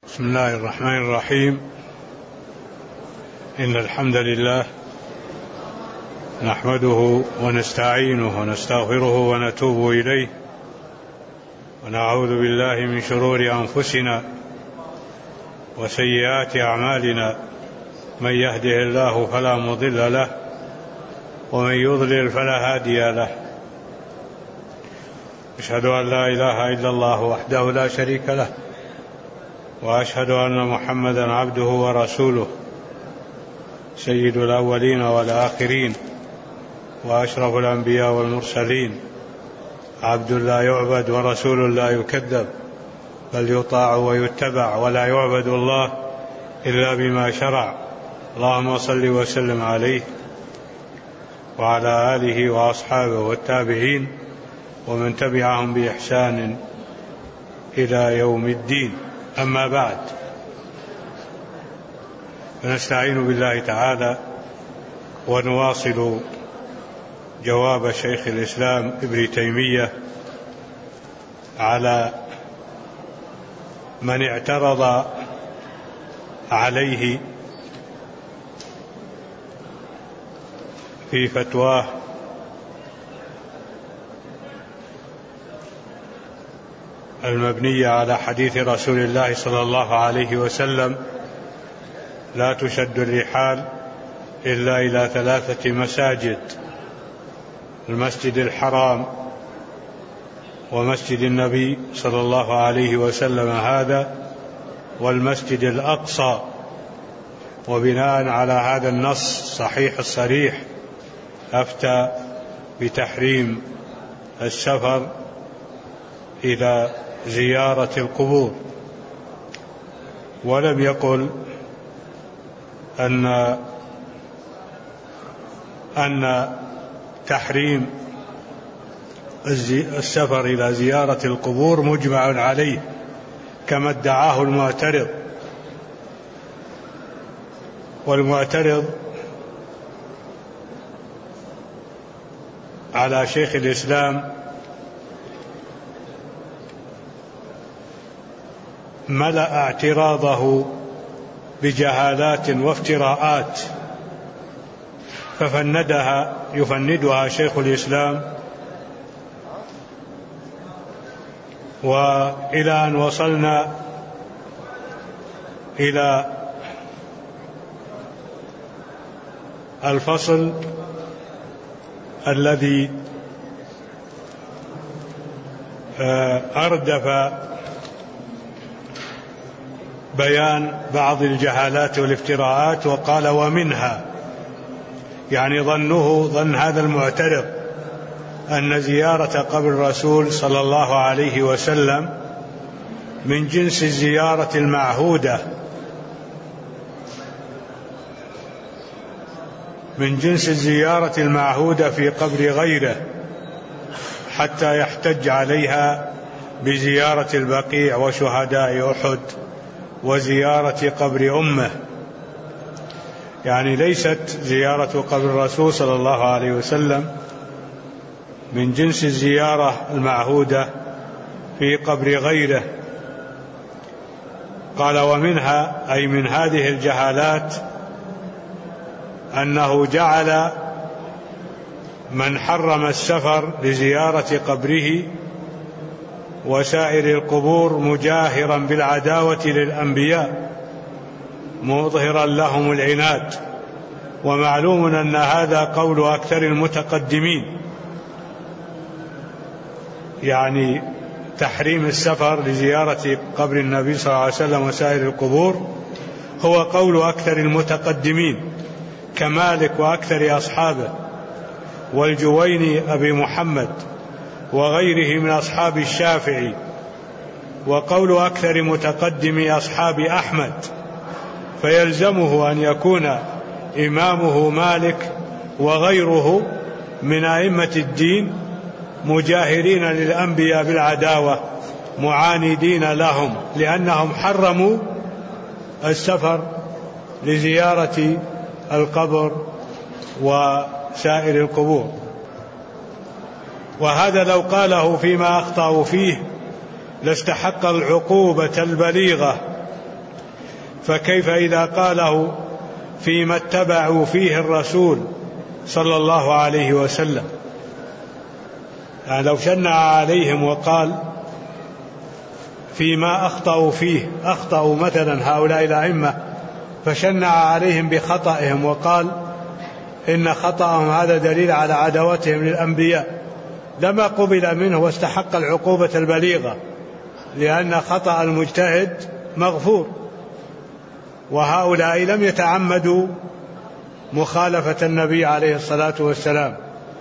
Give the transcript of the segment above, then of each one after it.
بسم الله الرحمن الرحيم. إن الحمد لله نحمده ونستعينه ونستغفره ونتوب إليه، ونعوذ بالله من شرور أنفسنا وسيئات أعمالنا، من يهده الله فلا مضل له ومن يضلل فلا هادي له. أشهد أن لا إله إلا الله وحده لا شريك له، وأشهد أن محمدا عبده ورسوله، سيد الأولين والآخرين وأشرف الأنبياء والمرسلين، عبد لا يعبد ورسول لا يكذب، بل يطاع ويتبع، ولا يعبد الله إلا بما شرع. اللهم صل وسلم عليه وعلى آله وأصحابه والتابعين ومن تبعهم بإحسان إلى يوم الدين. أما بعد، فنستعين بالله تعالى ونواصل جواب شيخ الإسلام ابن تيمية على من اعترض عليه في فتواه المبنية على حديث رسول الله صلى الله عليه وسلم: لا تشد الرحال إلا إلى 3 مساجد: المسجد الحرام، ومسجد النبي صلى الله عليه وسلم هذا، والمسجد الأقصى. وبناء على هذا النص صحيح الصريح أفتى بتحريم السفر إلى زيارة القبور، ولم يقل أن تحريم السفر إلى زيارة القبور مجمع عليه كما ادعاه المعترض. والمعترض على شيخ الإسلام ملأ اعتراضه بجهالات وافتراءات يفندها شيخ الإسلام، وإلى أن وصلنا إلى الفصل الذي أردف بيان بعض الجهالات والافتراءات، وقال: ومنها، يعني ظن هذا المعترض أن زيارة قبر الرسول صلى الله عليه وسلم من جنس الزيارة المعهودة، من جنس الزيارة المعهودة في قبر غيره، حتى يحتج عليها بزيارة البقيع وشهداء أحد وزيارة قبر أمه. يعني ليست زيارة قبر الرسول صلى الله عليه وسلم من جنس الزيارة المعهودة في قبر غيره. قال: ومنها، أي من هذه الجهالات، أنه جعل من حرم السفر لزيارة قبره وسائر القبور مجاهرا بالعداوة للأنبياء مظهرا لهم العناد. ومعلوم أن هذا قول أكثر المتقدمين، يعني تحريم السفر لزيارة قبر النبي صلى الله عليه وسلم وسائر القبور هو قول أكثر المتقدمين كمالك وأكثر أصحابه والجويني أبي محمد وغيره من أصحاب الشافعي، وقول أكثر متقدم أصحاب أحمد، فيلزمه أن يكون إمامه مالك وغيره من أئمة الدين مجاهرين للأنبياء بالعداوة معاندين لهم، لأنهم حرموا السفر لزيارة القبر وسائر القبور. وهذا لو قاله فيما أخطأوا فيه لاستحق العقوبة البليغة فكيف إذا قاله فيما اتبعوا فيه الرسول صلى الله عليه وسلم؟ يعني لو شنع عليهم وقال فيما أخطأوا فيه، أخطأوا مثلا هؤلاء الأئمة فشنع عليهم بخطئهم وقال إن خطأهم هذا دليل على عداوتهم للأنبياء، لما قبل منه واستحق العقوبة البليغة، لأن خطأ المجتهد مغفور، وهؤلاء لم يتعمدوا مخالفة النبي عليه الصلاة والسلام،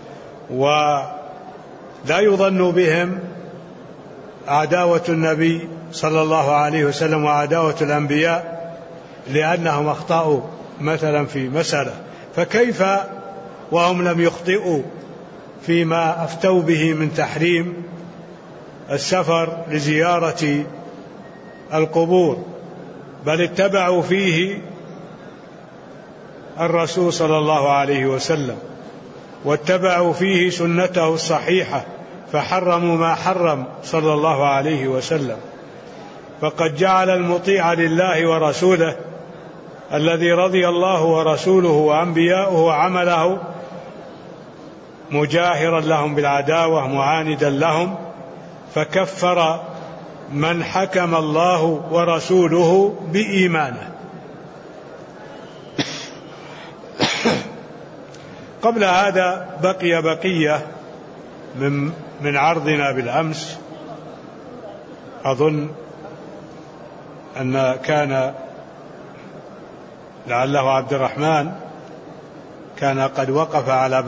ولا يظن بهم عداوة النبي صلى الله عليه وسلم وعداوة الأنبياء لأنهم أخطأوا مثلا في مسألة، فكيف وهم لم يخطئوا فيما أفتوا به من تحريم السفر لزيارة القبور، بل اتبعوا فيه الرسول صلى الله عليه وسلم واتبعوا فيه سنته الصحيحة فحرموا ما حرم صلى الله عليه وسلم. فقد جعل المطيع لله ورسوله الذي رضي الله ورسوله وأنبياؤه عمله مجاهرا لهم بالعداوة معاندا لهم، فكفر من حكم الله ورسوله بإيمانه. قبل هذا بقية من عرضنا بالأمس، أظن أن كان لعله عبد الرحمن كان قد وقف على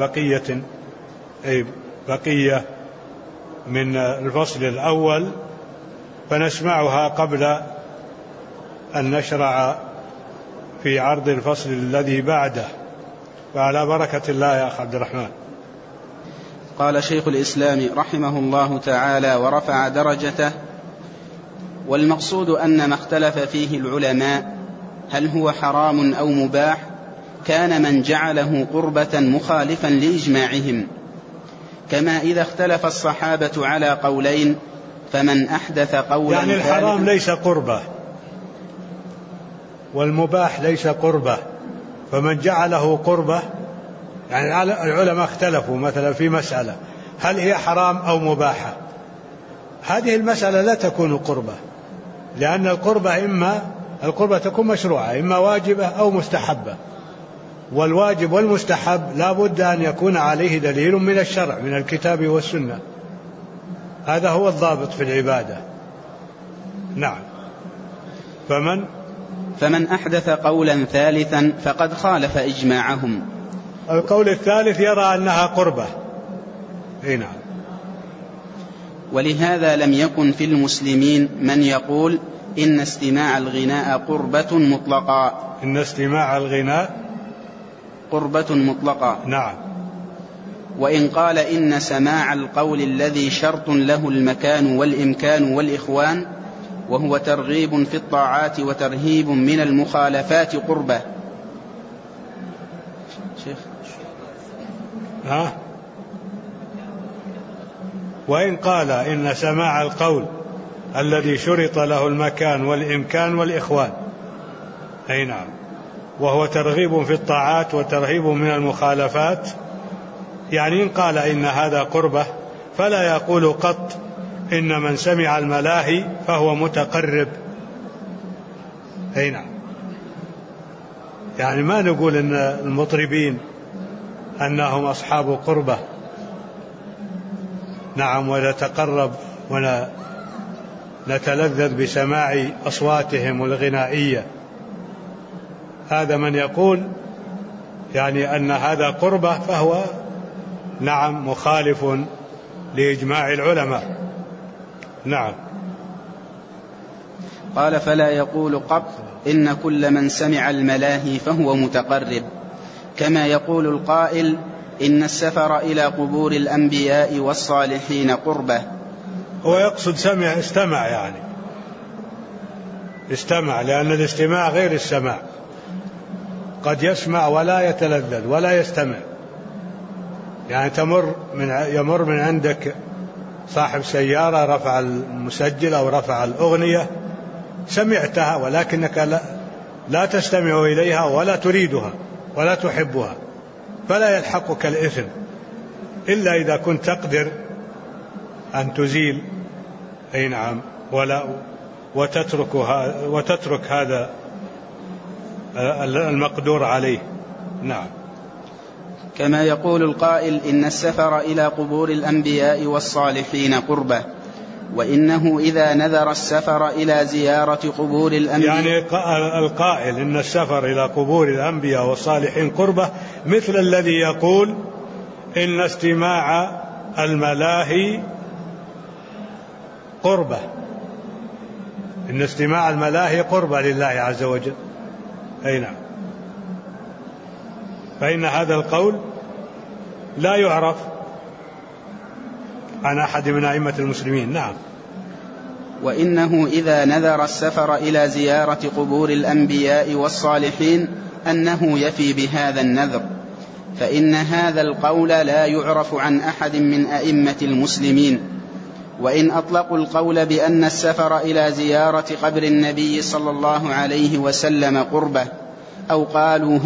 بقية من الفصل الأول، فنسمعها قبل أن نشرع في عرض الفصل الذي بعده، وعلى بركة الله يا أخ عبد الرحمن. قال شيخ الإسلام رحمه الله تعالى ورفع درجته: والمقصود أن ما اختلف فيه العلماء هل هو حرام أو مباح كان من جعله قربة مخالفا لإجماعهم، كما إذا اختلف الصحابة على قولين فمن أحدث قولا يعني الحرام ليس قربة والمباح ليس قربة، فمن جعله قربة، يعني العلماء اختلفوا مثلا في مسألة هل هي حرام أو مباحة، هذه المسألة لا تكون قربة، لأن القربة تكون مشروعة، إما واجبة أو مستحبة، والواجب والمستحب لا بد أن يكون عليه دليل من الشرع من الكتاب والسنة، هذا هو الضابط في العبادة. نعم. فمن أحدث قولا ثالثا فقد خالف إجماعهم. القول الثالث يرى أنها قربة. نعم. ولهذا لم يكن في المسلمين من يقول إن استماع الغناء قربة مطلقا. إن استماع الغناء قربة مطلقا. نعم. وإن قال إن سماع القول الذي شرط له المكان والإمكان والإخوان وهو ترغيب في الطاعات وترهيب من المخالفات قربة. شيخ. وإن قال إن سماع القول الذي شرط له المكان والإمكان والإخوان، أي نعم، وهو ترغيب في الطاعات وترهيب من المخالفات، يعني إن قال إن هذا قربة فلا يقول قط إن من سمع الملاهي فهو متقرب. أي نعم. يعني ما نقول إن المطربين أنهم أصحاب قربة، نعم، ونتقرب ونتلذذ بسماع أصواتهم الغنائية، هذا من يقول يعني أن هذا قربة فهو نعم مخالف لإجماع العلماء. نعم. قال فلا يقول قط إن كل من سمع الملاهي فهو متقرب، كما يقول القائل إن السفر إلى قبور الأنبياء والصالحين قربة. هو يقصد استمع، يعني استمع، لأن الاستماع غير السماع، قد يسمع ولا يتلذذ ولا يستمع، يعني يمر من عندك صاحب سيارة رفع المسجل أو رفع الأغنية، سمعتها ولكنك لا تستمع إليها ولا تريدها ولا تحبها، فلا يلحقك الإثم إلا إذا كنت تقدر أن تزيل وتترك هذا المقدور عليه. نعم. كما يقول القائل: إن السفر إلى قبور الأنبياء والصالحين قربة، وإنه إذا نذر السفر إلى زيارة قبور الأنبياء، يعني القائل إن السفر إلى قبور الأنبياء والصالحين قربة مثل الذي يقول إن استماع الملاهي قربة، إن استماع الملاهي قربة لله عز وجل. أي نعم. فإن هذا القول لا يعرف عن أحد من أئمة المسلمين. نعم. وإنه إذا نذر السفر إلى زيارة قبور الأنبياء والصالحين أنه يفي بهذا النذر، فإن هذا القول لا يعرف عن أحد من أئمة المسلمين. وإن أطلقوا القول بأن السفر إلى زيارة قبر النبي صلى الله عليه وسلم قربة، أو قالوا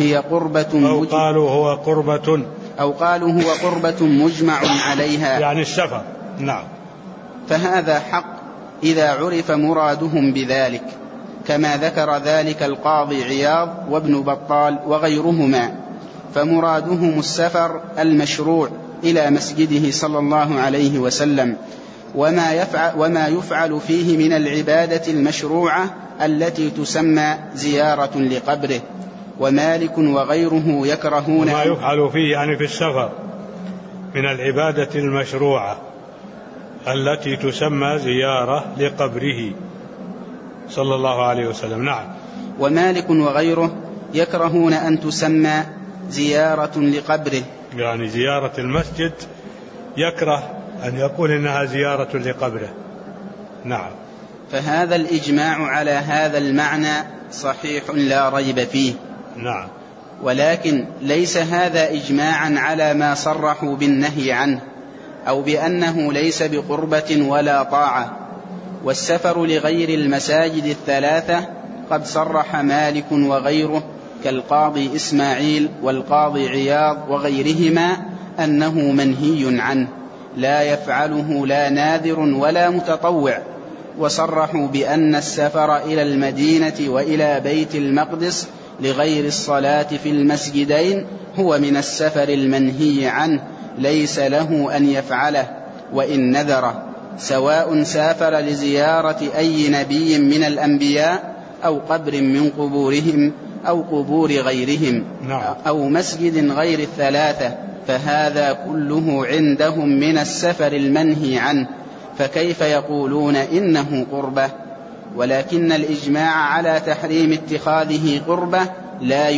هو قربة مجمع عليها، يعني السفر. نعم. فهذا حق إذا عرف مرادهم بذلك، كما ذكر ذلك القاضي عياض وابن بطال وغيرهما، فمرادهم السفر المشروع إلى مسجده صلى الله عليه وسلم، وما يفعل فيه من العبادة المشروعة التي تسمى زيارة لقبره. ومالك وغيره يكرهون ما يفعل فيه يعني في السفر من العبادة المشروعة التي تسمى زيارة لقبره صلى الله عليه وسلم. نعم. ومالك وغيره يكرهون أن تسمى زيارة لقبره، يعني زيارة المسجد يكره أن يقول إنها زيارة لقبره. نعم. فهذا الإجماع على هذا المعنى صحيح لا ريب فيه. نعم. ولكن ليس هذا إجماعا على ما صرحوا بالنهي عنه، أو بأنه ليس بقربة ولا طاعة. والسفر لغير المساجد الثلاثة قد صرح مالك وغيره كالقاضي إسماعيل والقاضي عياض وغيرهما أنه منهي عنه، لا يفعله لا ناذر ولا متطوع. وصرحوا بأن السفر إلى المدينة وإلى بيت المقدس لغير الصلاة في المسجدين هو من السفر المنهي عنه، ليس له أن يفعله وإن نذره، سواء سافر لزيارة أي نبي من الأنبياء أو قبر من قبورهم أو قبور غيرهم أو مسجد غير الثلاثة، فهذا كله عندهم من السفر المنهي عنه، فكيف يقولون إنه قربة؟ ولكن الإجماع على تحريم اتخاذه قربة لا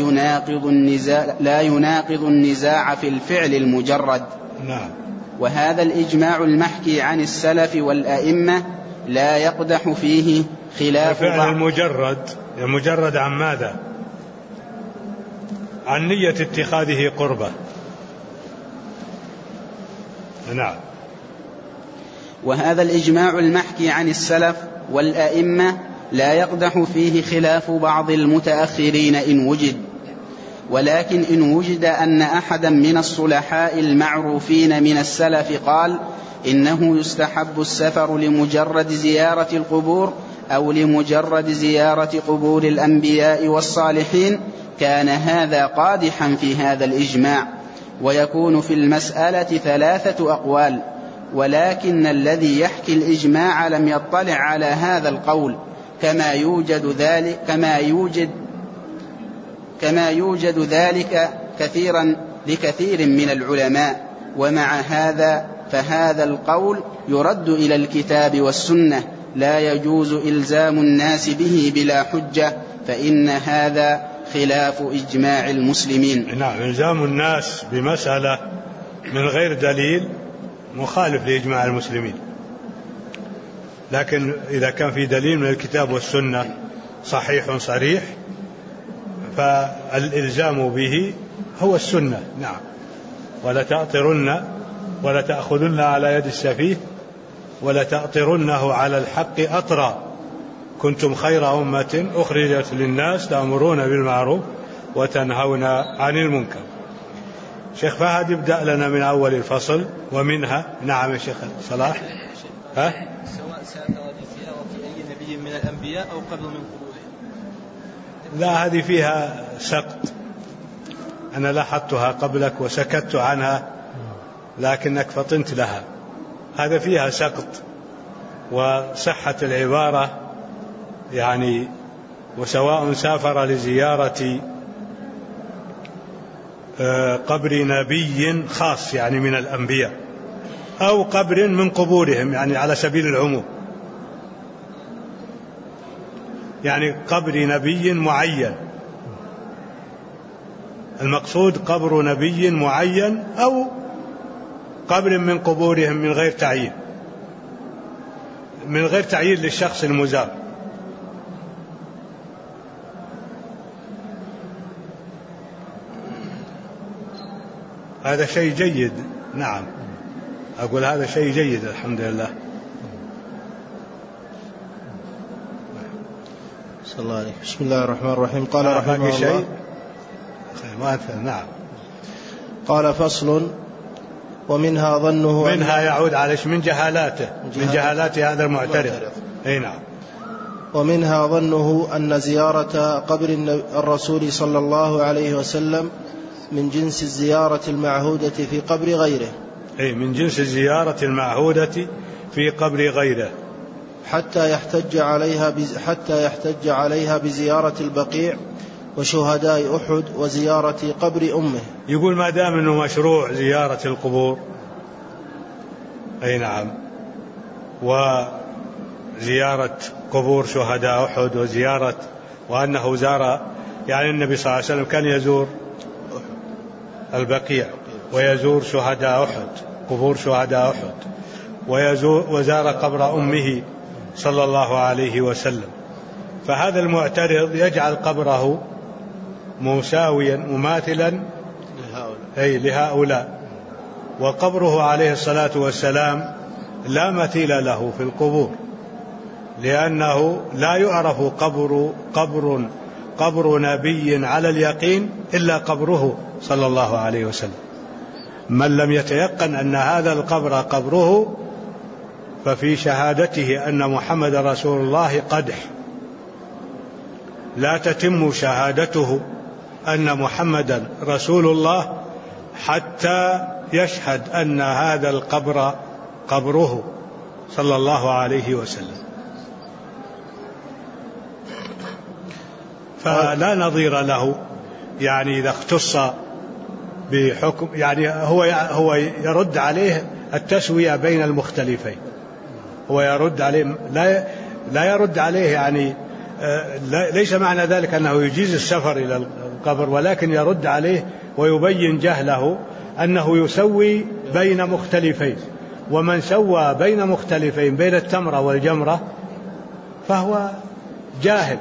يناقض النزاع في الفعل المجرد. نعم. وهذا الإجماع المحكي عن السلف والأئمة لا يقدح فيه خلاف الفعل المجرد عن ماذا؟ عن نية اتخاذه قربة. نعم. وهذا الإجماع المحكي عن السلف والأئمة لا يقدح فيه خلاف بعض المتأخرين إن وجد، ولكن إن وجد أن أحدا من الصلحاء المعروفين من السلف قال إنه يستحب السفر لمجرد زيارة القبور أو لمجرد زيارة قبور الأنبياء والصالحين، كان هذا قادحا في هذا الإجماع. ويكون في المسألة ثلاثة أقوال، ولكن الذي يحكي الإجماع لم يطلع على هذا القول، كما يوجد ذلك لكثير من العلماء. ومع هذا فهذا القول يرد إلى الكتاب والسنة، لا يجوز إلزام الناس به بلا حجة، فإن هذا خلاف إجماع المسلمين. نعم. إلزام الناس بمسألة من غير دليل مخالف لإجماع المسلمين، لكن إذا كان في دليل من الكتاب والسنة صحيح صريح فالإلزام به هو السنة. نعم. ولا تأخذن على يد السفيه ولا تأطرنه على الحق أطرا كنتم خير أمة أخرجت للناس تأمرون بالمعروف وتنهون عن المنكر. شيخ فهد يبدأ لنا من أول الفصل ومنها. نعم يا شيخ صلاح. سواء ساءت فيها وفي أي نبي من الأنبياء أو قبل من قبوله. لا، هذه فيها سقط، أنا لاحظتها قبلك وسكت عنها لكنك فطنت لها. هذا فيها سقط، وصحة العبارة يعني وسواء سافر لزيارة قبر نبي خاص يعني من الأنبياء أو قبر من قبورهم يعني على سبيل العموم، يعني قبر نبي معين، المقصود قبر نبي معين أو قبر من قبورهم من غير تعيين، من غير تعيين للشخص المزار. هذا شيء جيد. نعم، أقول هذا شيء جيد الحمد لله. صلى الله عليه. بسم الله الرحمن الرحيم. قال رحمه الله. نعم. قال فصل. ومنها ظنه منها يعود على من جهالاته، من جهالات هذا المعترض. أي نعم. ومنها ظنه أن زيارة قبر الرسول صلى الله عليه وسلم من جنس الزيارة المعهودة في قبر غيره. أي من جنس الزيارة المعهودة في قبر غيره، حتى يحتج عليها بزيارة البقيع وشهداء أحد وزيارة قبر أمه. يقول ما دام أنه مشروع زيارة القبور، أي نعم، وزيارة قبور شهداء أحد وزيارة، وأنه زار يعني النبي صلى الله عليه وسلم كان يزور البقيع ويزور شهداء أحد، قبور شهداء أحد، وزار قبر أمه صلى الله عليه وسلم. فهذا المعترض يجعل قبره مساويا مماثلا لهؤلاء، وقبره عليه الصلاة والسلام لا مثيل له في القبور، لأنه لا يعرف قبر نبي على اليقين إلا قبره صلى الله عليه وسلم. من لم يتيقن أن هذا القبر قبره ففي شهادته أن محمد رسول الله قدح، لا تتم شهادته أن محمدا رسول الله حتى يشهد أن هذا القبر قبره صلى الله عليه وسلم. فلا نظير له، يعني إذا اختص بحكم، يعني هو يرد عليه التسوية بين المختلفين، هو يرد عليه، لا يرد عليه يعني ليس معنى ذلك أنه يجيز السفر إلى القبر، ولكن يرد عليه ويبين جهله أنه يسوي بين مختلفين، ومن سوى بين مختلفين بين التمرة والجمرة فهو جاهل.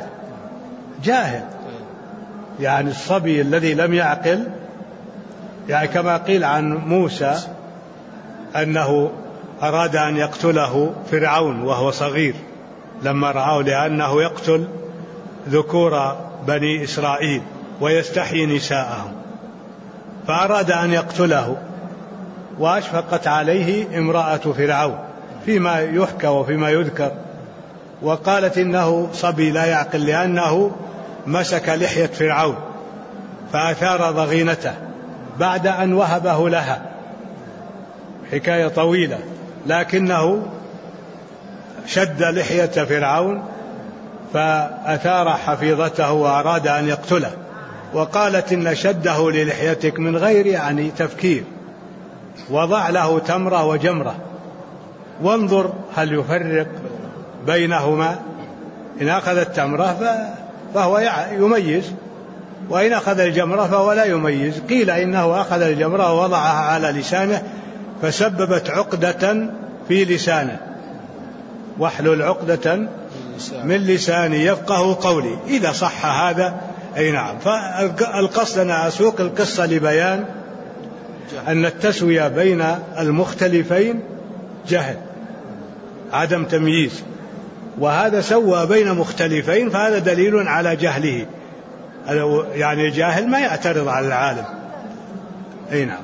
يعني الصبي الذي لم يعقل، يعني كما قيل عن موسى أنه أراد أن يقتله فرعون وهو صغير لما رآه، لأنه يقتل ذكور بني إسرائيل ويستحيي نساءهم، فأراد أن يقتله، وأشفقت عليه امرأة فرعون فيما يحكى وفيما يذكر، وقالت إنه صبي لا يعقل، لأنه مسك لحية فرعون فأثار ضغينته بعد أن وهبه لها، حكاية طويلة، لكنه شد لحية فرعون فأثار حفيظته وأراد أن يقتله، وقالت إن شده للحيتك من غير يعني تفكير، وضع له تمرة وجمرة وانظر هل يفرق بينهما، إن أخذ التمرة فهو يميز، وإن أخذ الجمرة فهو لا يميز. قيل إنه أخذ الجمرة ووضعها على لسانه فسببت عقدة في لسانه، واحلل عقدة من لساني يفقه قولي، إذا صح هذا أي نعم. فالقصد أنا أسوق القصة لبيان أن التسوية بين المختلفين جهل، عدم تمييز، وهذا سوى بين مختلفين، فهذا دليل على جهله. يعني الجاهل ما يعترض على العالم. أي نعم.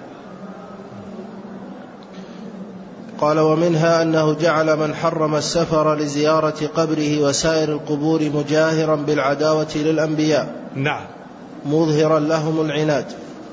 قال: ومنها أنه جعل من حرم السفر لزيارة قبره وسائر القبور مجاهرا بالعداوة للأنبياء، نعم، مظهرا لهم العناد.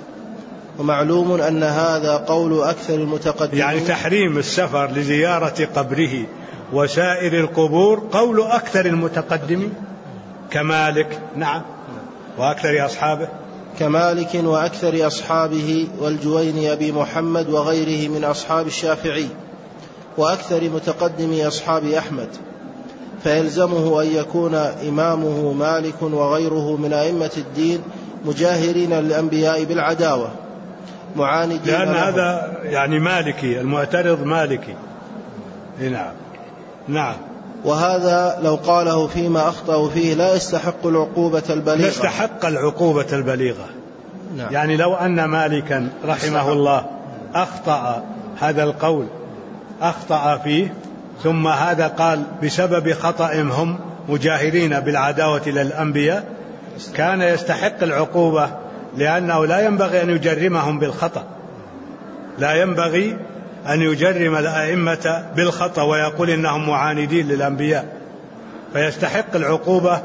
ومعلوم أن هذا قول أكثر المتقدمين، يعني تحريم السفر لزيارة قبره وسائر القبور قول أكثر المتقدمين كمالك، نعم، وأكثر أصحابه، كمالك وأكثر أصحابه والجويني أبي محمد وغيره من أصحاب الشافعي وأكثر متقدمي أصحاب أحمد، فيلزمه أن يكون إمامه مالك وغيره من أئمة الدين مجاهرين للأنبياء بالعداوة معاندين لأن لهم. هذا يعني مالكي، المعترض مالكي. نعم نعم. وهذا لو قاله فيما أخطأوا فيه لا يستحق العقوبة البليغة، يستحق العقوبة البليغة. نعم. يعني لو أن مالكا رحمه الله أخطأ هذا القول، أخطأ فيه، ثم هذا قال بسبب خطأهم هم مجاهرين بالعداوة للأنبياء، كان يستحق العقوبة، لأنه لا ينبغي أن يجرمهم بالخطأ، لا ينبغي أن يجرم الأئمة بالخطأ ويقول إنهم معاندين للأنبياء، فيستحق العقوبة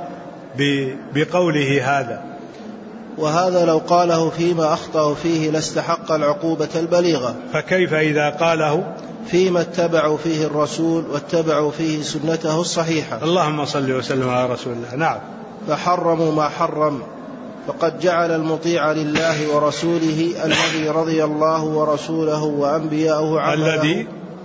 بقوله هذا. وهذا لو قاله فيما أخطأوا فيه لاستحق العقوبة البليغة، فكيف إذا قاله فيما اتبعوا فيه الرسول واتبعوا فيه سنته الصحيحة؟ اللهم صل وسلم على رسول الله. نعم. فحرموا ما حرم، فقد جعل المطيع لله ورسوله الذي رضي الله ورسوله وأنبياؤه عمله،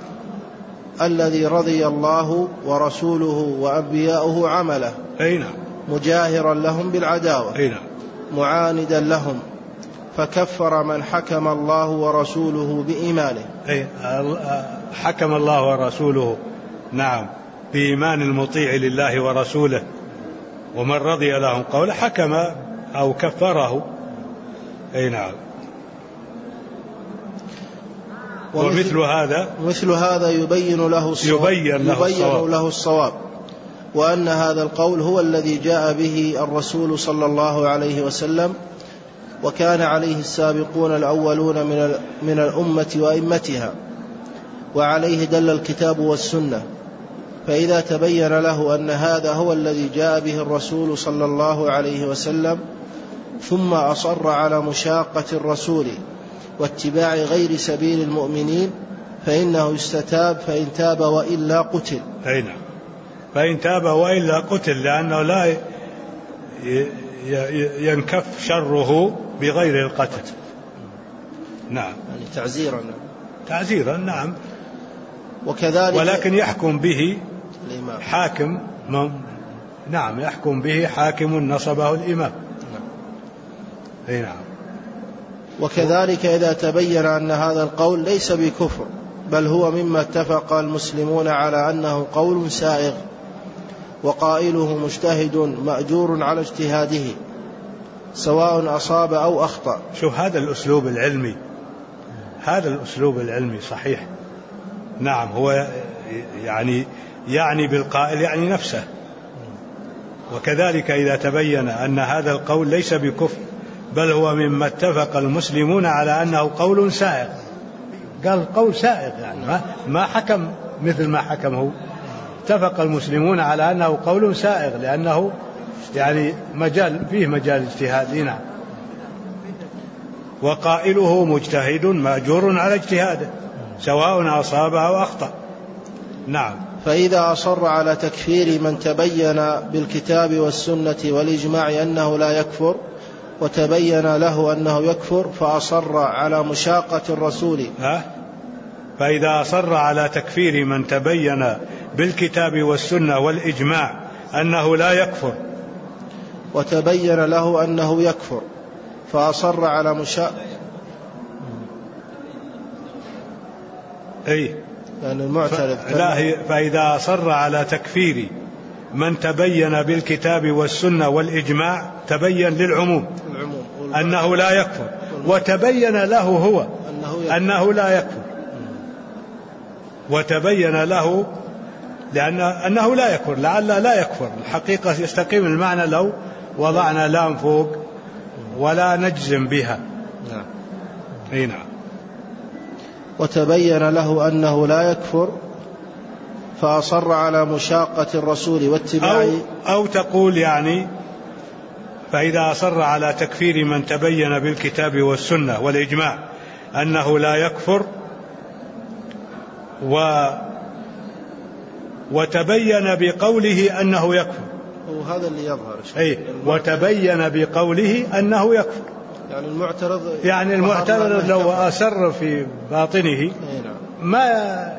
الذي رضي الله ورسوله وأنبياؤه عمله، مجاهرا لهم بالعداوة، معاندا لهم، فكفر من حكم الله ورسوله بإيمانه. حكم الله ورسوله، نعم، بإيمان المطيع لله ورسوله، ومن رضي لهم قول حكم أو كفره. نعم. ومثل هذا يبين له الصواب، وأن هذا القول هو الذي جاء به الرسول صلى الله عليه وسلم، وكان عليه السابقون الأولون من الأمة وأئمتها، وعليه دل الكتاب والسنة. فإذا تبين له أن هذا هو الذي جاء به الرسول صلى الله عليه وسلم، ثم أصر على مشاقة الرسول واتباع غير سبيل المؤمنين، فإنه يستتاب، فإن تاب وإلا قتل. فإن تاب وإلا قتل، لأنه لا ينكف شره بغير القتل. نعم، يعني تعزيرا. نعم. وكذلك ولكن يحكم به حاكم. نعم، يحكم به حاكم نصبه الإمام. نعم. وكذلك إذا تبين أن هذا القول ليس بكفر، بل هو مما اتفق المسلمون على أنه قول سائغ، وقائله مجتهد مأجور على اجتهاده سواء أصاب أو أخطأ. شوف هذا الأسلوب العلمي، هذا الأسلوب العلمي صحيح. نعم، هو يعني بالقائل يعني نفسه. وكذلك إذا تبين أن هذا القول ليس بكفر، بل هو مما اتفق المسلمون على أنه قول سائغ، قال قول سائغ، يعني ما حكم مثل ما حكم هو، اتفق المسلمون على أنه قول سائغ، لأنه يعني فيه مجال اجتهاد. نعم. وقائله مجتهد مأجور على اجتهاده سواء أصاب أو أخطأ. نعم. فإذا أصر على تكفير من تبين بالكتاب والسنة والإجماع أنه لا يكفر، وتبين له أنه يكفر، فأصر على مشاقة الرسول. فإذا أصر على تكفير من تبين بالكتاب والسنة والإجماع أنه لا يكفر، وتبين له أنه يكفر، فأصر على يعني المعترض. فإذا أصر على تكفير من تبين بالكتاب والسنة والإجماع، تبين للعموم أنه لا يكفر، وتبين له هو أنه لا يكفر، وتبين له أنه لا يكفر، لعل لا يكفر، الحقيقة يستقيم المعنى لو وضعنا لام فوق ولا نجزم بها. نعم. أي نعم. وتبين له أنه لا يكفر فأصر على مشاقة الرسول واتباعه، أو تقول يعني فإذا أصر على تكفير من تبين بالكتاب والسنة والإجماع أنه لا يكفر وتبين بقوله أنه يكفر، وهذا اللي يظهر أي وتبين بقوله أنه يكفر، يعني المعترض لو أسر في باطنه ما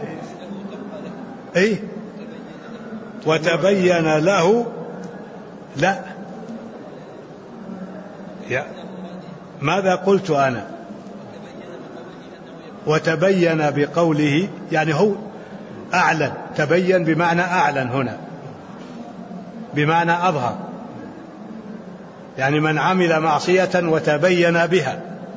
وتبين له لا ماذا قلت أنا؟ وتبين بقوله يعني هو أعلن، تبين بمعنى أعلن هنا، بمعنى أظهر، يعني من عمل معصية وتبين بها،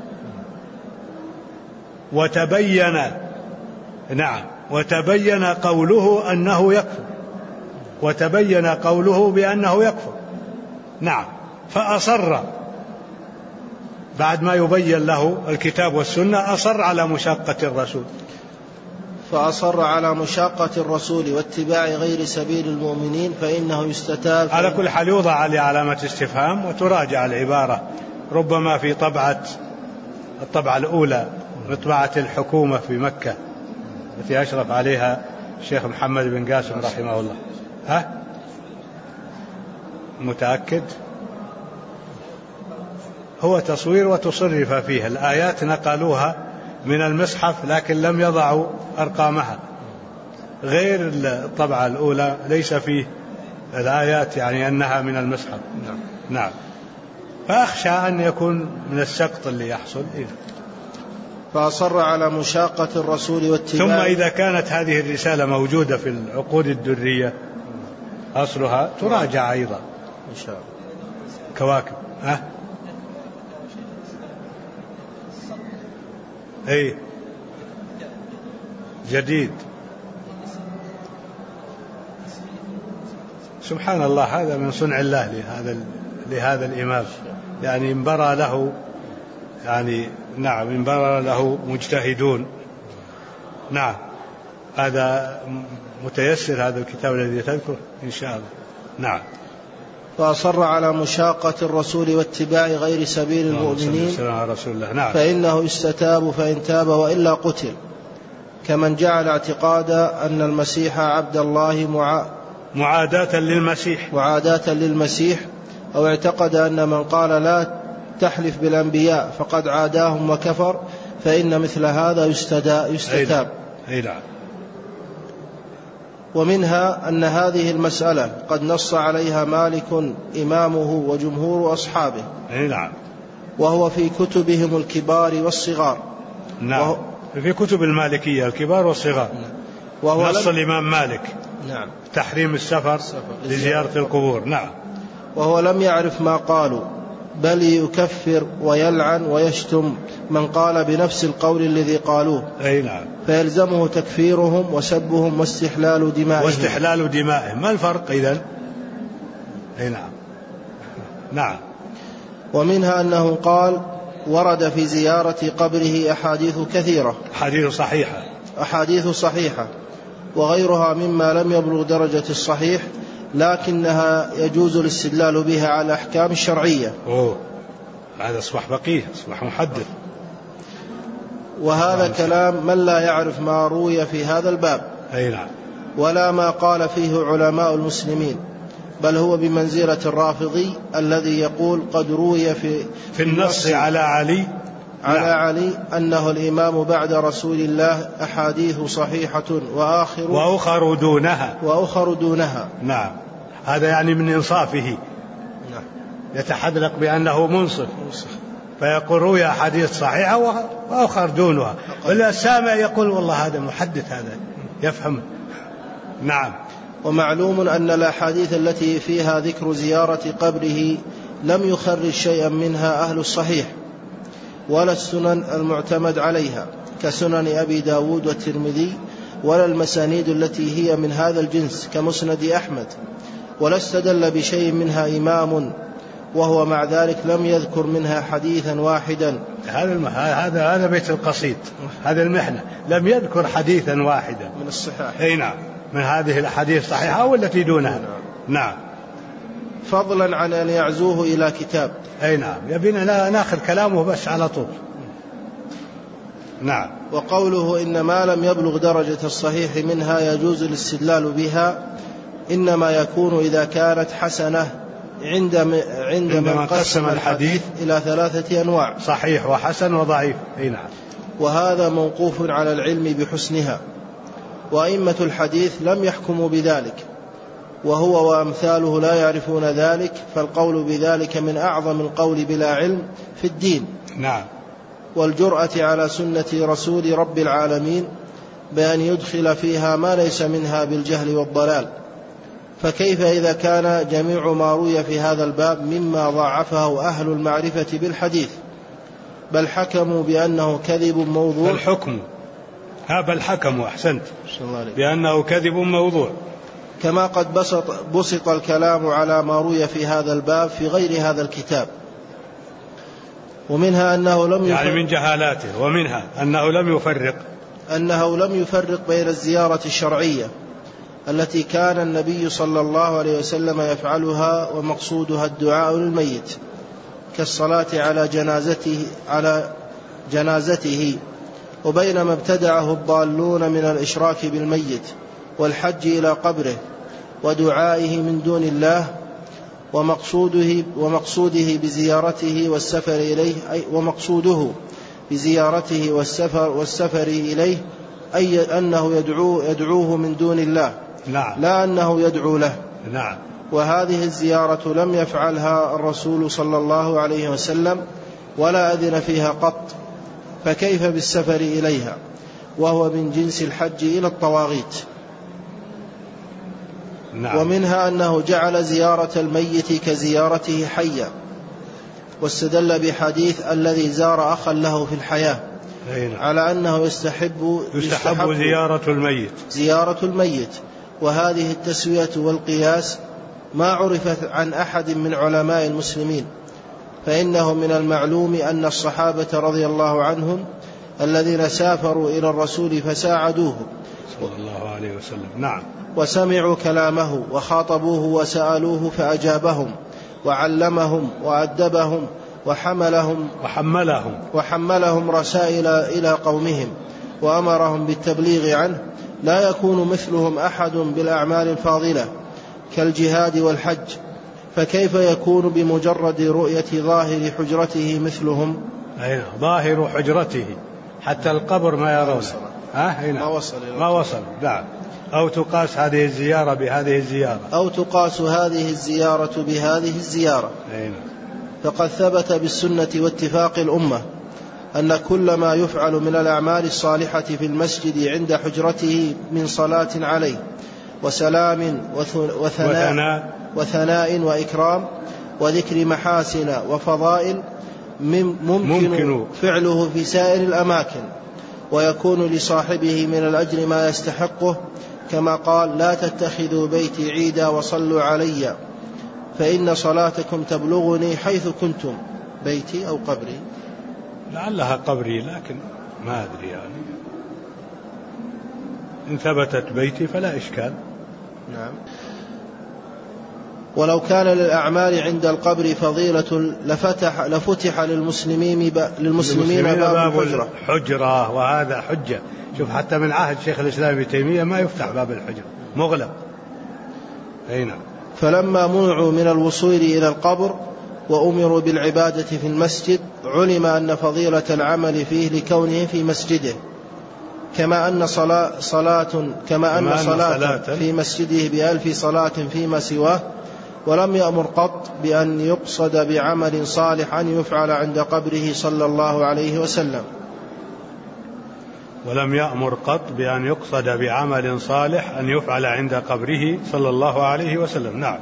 وتبين نعم، وتبين قوله أنه يكفر، وتبين قوله بأنه يكفر، نعم، فأصر بعد ما يبين له الكتاب والسنة أصر على مشاقة الرسول، فأصر على مشاقة الرسول واتباع غير سبيل المؤمنين فإنه يستتاب. على كل حال يوضع عليه علامة استفهام وتراجع العبارة، ربما في الطبعة الأولى مطبعة الحكومة في مكة التي أشرف عليها الشيخ محمد بن قاسم رحمه الله. متأكد؟ هو تصوير وتصرف فيه، الآيات نقلوها من المصحف لكن لم يضعوا أرقامها، غير الطبعة الأولى ليس فيه الآيات يعني أنها من المصحف. نعم. فأخشى أن يكون من السقط اللي يحصل. فأصر على مشاقة الرسول واتباع. ثم إذا كانت هذه الرسالة موجودة في العقود الدرية أصلها تراجع أيضا إن شاء الله. كواكب. جديد. سبحان الله، هذا من صنع الله لهذا الإمام، يعني انبرى له، يعني نعم انبرى له مجتهدون. نعم، هذا متيسر هذا الكتاب الذي تذكر إن شاء الله. نعم. فأصر على مشاقة الرسول واتباع غير سبيل المؤمنين نعم. فإنه يستتاب فإن تاب وإلا قتل، كمن جعل اعتقاد أن المسيح عبد الله معاداة للمسيح، أو اعتقد أن من قال لا تحلف بالأنبياء فقد عاداهم وكفر، فإن مثل هذا يستتاب. نعم. ومنها أن هذه المسألة قد نص عليها مالك إمامه وجمهور أصحابه. نعم. وهو في كتبهم الكبار والصغار. نعم. في كتب المالكية الكبار والصغار. وهو نص الإمام مالك. نعم. تحريم السفر لزيارة القبور. نعم. وهو لم يعرف ما قالوا، بل يكفر ويلعن ويشتم من قال بنفس القول الذي قالوه. نعم. فيلزمه تكفيرهم وسبهم واستحلال دمائهم. ما الفرق إذن؟ نعم. نعم. ومنها أنه قال ورد في زيارة قبره أحاديث كثيرة، أحاديث صحيحة وغيرها مما لم يبلغ درجة الصحيح، لكنها يجوز الاستدلال بها على الأحكام الشرعية. هذا أصبح فقيه، أصبح محدث. وهذا كلام من لا يعرف ما روي في هذا الباب. نعم. ولا ما قال فيه علماء المسلمين، بل هو بمنزلة الرافضي الذي يقول قد روي في النص على علي أنه الإمام بعد رسول الله أحاديث صحيحة وأخر دونها. نعم. هذا يعني من إنصافه. نعم. يتحدث بأنه منصف، فيقول روي أحاديث صحيحة وأخر دونها، ولا السامع يقول والله هذا محدث، هذا يفهم. نعم. ومعلوم أن الأحاديث التي فيها ذكر زيارة قبره لم يخرج شيئا منها أهل الصحيح ولا السنن المعتمد عليها كسنن أبي داود والترمذي، ولا المسانيد التي هي من هذا الجنس كمسند أحمد، ولا استدل بشيء منها إمام وهو مع ذلك لم يذكر منها حديثا واحدا. هذا بيت القصيد، هذا المحنة، لم يذكر حديثا واحدا من الصحاح. أي نعم، من هذه الحديث الصحيحة والتي دونها. نعم. فضلا عن أن يعزوه إلى كتاب. أي نعم، يبينا ناخذ كلامه بس على طول. نعم. وقوله إن ما لم يبلغ درجة الصحيح منها يجوز الاستدلال بها إنما يكون إذا كانت حسنة عندما قسم الحديث إلى 3 أنواع: صحيح وحسن وضعيف. أي نعم. وهذا موقوف على العلم بحسنها، وأئمة الحديث لم يحكموا بذلك، وهو وأمثاله لا يعرفون ذلك، فالقول بذلك من أعظم القول بلا علم في الدين. نعم. والجرأة على سنة رسول رب العالمين بأن يدخل فيها ما ليس منها بالجهل والضلال. فكيف إذا كان جميع ما روي في هذا الباب مما ضعفه أهل المعرفة بالحديث، بل حكموا بأنه كذب موضوع. بل حكموا أحسنت بأنه كذب موضوع، كما قد بسط الكلام على ما روي في هذا الباب في غير هذا الكتاب. ومنها أنه لم يعني من جهالاته، ومنها أنه لم يفرق بين الزيارة الشرعية التي كان النبي صلى الله عليه وسلم يفعلها ومقصودها الدعاء للميت كالصلاة على جنازته، وبين ما ابتدعه الضالون من الإشراك بالميت والحج إلى قبره ودعائه من دون الله، ومقصوده بزيارته والسفر إليه أي أنه يدعوه من دون الله. نعم. لا أنه يدعو له. نعم. وهذه الزيارة لم يفعلها الرسول صلى الله عليه وسلم ولا أذن فيها قط، فكيف بالسفر إليها وهو من جنس الحج إلى الطواغيت. نعم. ومنها أنه جعل زيارة الميت كزيارته حيا، واستدل بحديث الذي زار أخا له في الحياة على أنه يستحب زيارة الميت. وهذه التسوية والقياس ما عرفت عن أحد من علماء المسلمين، فإنه من المعلوم أن الصحابة رضي الله عنهم الذين سافروا إلى الرسول فساعدوه صلى الله عليه وسلم. نعم. وسمعوا كلامه وخاطبوه وسألوه فأجابهم وعلمهم وأدبهم وحملهم رسائل إلى قومهم وأمرهم بالتبليغ عنه، لا يكون مثلهم أحد بالأعمال الفاضلة كالجهاد والحج، فكيف يكون بمجرد رؤية ظاهر حجرته مثلهم؟ ظاهر حجرته حتى القبر ما يرون. ما وصل. نعم. أو تقاس هذه الزيارة بهذه الزيارة. فقد ثبت بالسنة واتفاق الأمة أن كل ما يفعل من الأعمال الصالحة في المسجد عند حجرته من صلاة عليه وسلام وثناء وإكرام وذكر محاسن وفضائل ممكن فعله في سائر الأماكن، ويكون لصاحبه من الأجر ما يستحقه، كما قال: لا تتخذوا بيتي عيدا وصلوا علي فإن صلاتكم تبلغني حيث كنتم. بيتي أو قبري؟ لعلها قبري، لكن ما أدري يعني. إن ثبتت بيتي فلا إشكال. نعم. ولو كان للأعمال عند القبر فضيلة لفتح للمسلمين باب الحجرة، وهذا حجة. شوف حتى من عهد شيخ الإسلام ابن تيمية ما يفتح باب الحجرة، مغلق. نعم. فلما منعوا من الوصول إلى القبر وأمروا بالعبادة في المسجد علم أن فضيلة العمل فيه لكونه في مسجده، كما أن صلاة في مسجده ب1000 صلاة فيما سواه، ولم يأمر قط بأن يقصد بعمل صالح أن يفعل عند قبره صلى الله عليه وسلم. ولم يأمر قط بأن يقصد بعمل صالح أن يفعل عند قبره صلى الله عليه وسلم. نعم.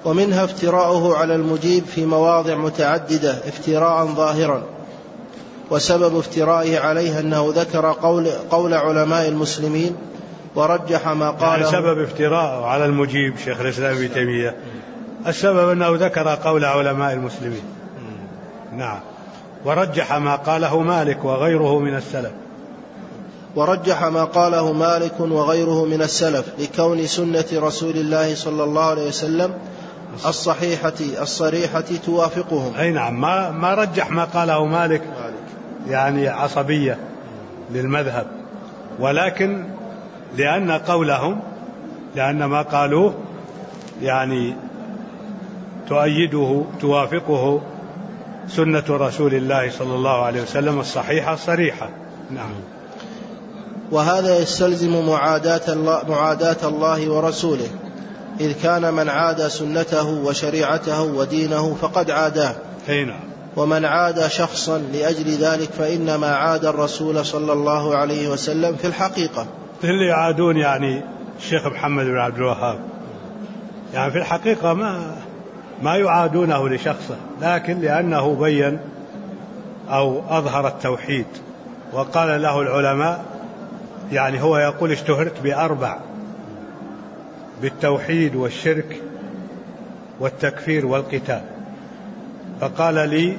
ومنها افتراؤه على المجيب في مواضع متعددة افتراء ظاهرا، وسبب افترائه عليه أنه ذكر قول علماء المسلمين ورجح ما قاله. يعني سبب افتراءه على المجيب شيخ الإسلام ابن تيمية السبب أنه ذكر قول علماء المسلمين. نعم. ورجح ما قاله مالك وغيره من السلف. ورجح ما قاله مالك وغيره من السلف لكون سنة رسول الله صلى الله عليه وسلم الصحيحة الصريحة توافقهم. أي نعم. ما رجح ما قاله مالك يعني عصبية للمذهب، ولكن لأن ما قالوه يعني تؤيده توافقه سنة رسول الله صلى الله عليه وسلم الصحيحة الصريحة. نعم. وهذا يستلزم معاداة الله ورسوله، إذ كان من عادى سنته وشريعته ودينه فقد عاداه. نعم. ومن عادى شخصا لأجل ذلك فإنما عاد الرسول صلى الله عليه وسلم في الحقيقة. اللي يعادون يعني الشيخ محمد بن عبد الوهاب يعني في الحقيقة ما يعادونه لشخصه، لكن لأنه بين أو أظهر التوحيد وقال له العلماء يعني هو يقول اشتهرت ب4: بالتوحيد والشرك والتكفير والقتال. فقال لي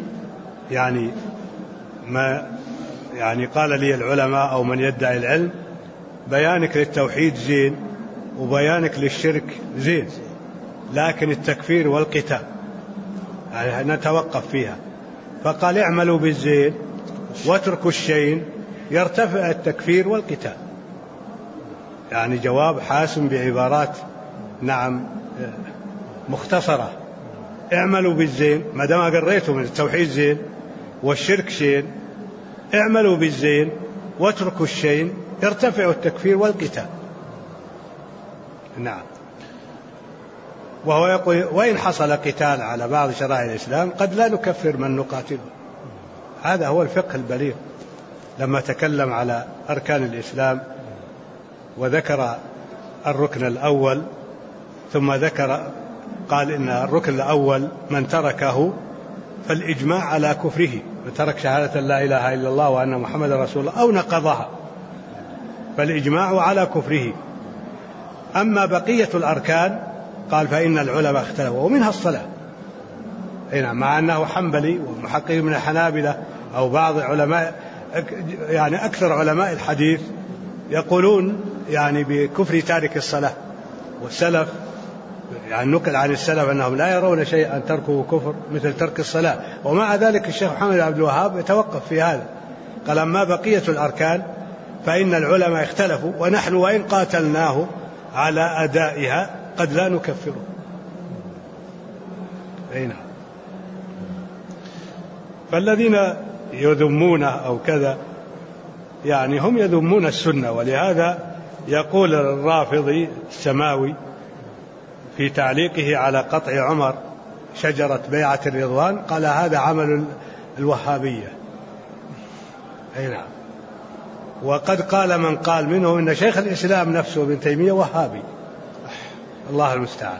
قال لي العلماء أو من يدعي العلم بيانك للتوحيد زين وبيانك للشرك زين، لكن التكفير والقتال يعني نتوقف فيها. فقال اعملوا بالزين واتركوا الشين يرتفع التكفير والقتال. يعني جواب حاسم بعبارات نعم مختصرة. اعملوا بالزين ما دام قريتوا من التوحيد زين والشرك شين، اعملوا بالزين واتركوا الشين يرتفع التكفير والقتال. نعم. وهو يقول وإن حصل قتال على بعض شرائع الإسلام قد لا نكفر من نقاتله. هذا هو الفقه البليغ لما تكلم على أركان الإسلام وذكر الركن الأول، ثم قال إن الركن الأول من تركه فالإجماع على كفره، من ترك شهادة لا إله إلا الله وأن محمد رسول الله أو نقضها فالإجماع على كفره. أما بقية الأركان قال فإن العلماء اختلفوا ومنها الصلاة. مع أنه حنبلي ومحقق من الحنابلة أو بعض علماء يعني أكثر علماء الحديث يقولون يعني بكفر تارك الصلاة، والسلف يعني نقل عن السلف أنهم لا يرون شيئا تركه كفر مثل ترك الصلاة. ومع ذلك الشيخ محمد بن عبد الوهاب يتوقف في هذا، قال أما بقية الأركان فإن العلماء اختلفوا ونحن وإن قاتلناه على أدائها قد لا نكفره. فالذين يذمون أو كذا يعني هم يذمون السنة. ولهذا يقول الرافضي السماوي في تعليقه على قطع عمر شجرة بيعة الرضوان قال هذا عمل الوهابية. نعم. وقد قال من قال منه إن شيخ الإسلام نفسه ابن تيمية وهابي. الله المستعان.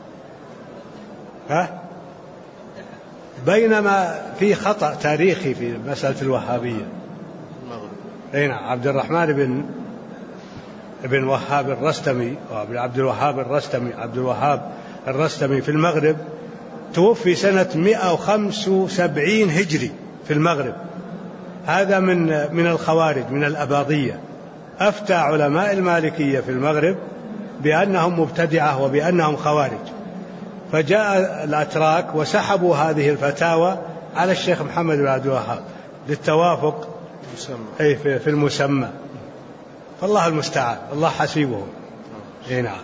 بينما في خطأ تاريخي في مسألة الوهابية. نعم. عبد الرحمن بن وهاب الرستمي وابن عبد الوهاب الرستمي، عبد الوهاب الرستمي في المغرب توفي سنة 175 هجري في المغرب. هذا من الخوارج من الأباضية. أفتى علماء المالكية في المغرب بأنهم مبتدعة وبأنهم خوارج، فجاء الأتراك وسحبوا هذه الفتاوى على الشيخ محمد بن عبد الوهاب للتوافق في المسمى. فالله المستعان، الله حسيبه. نعم.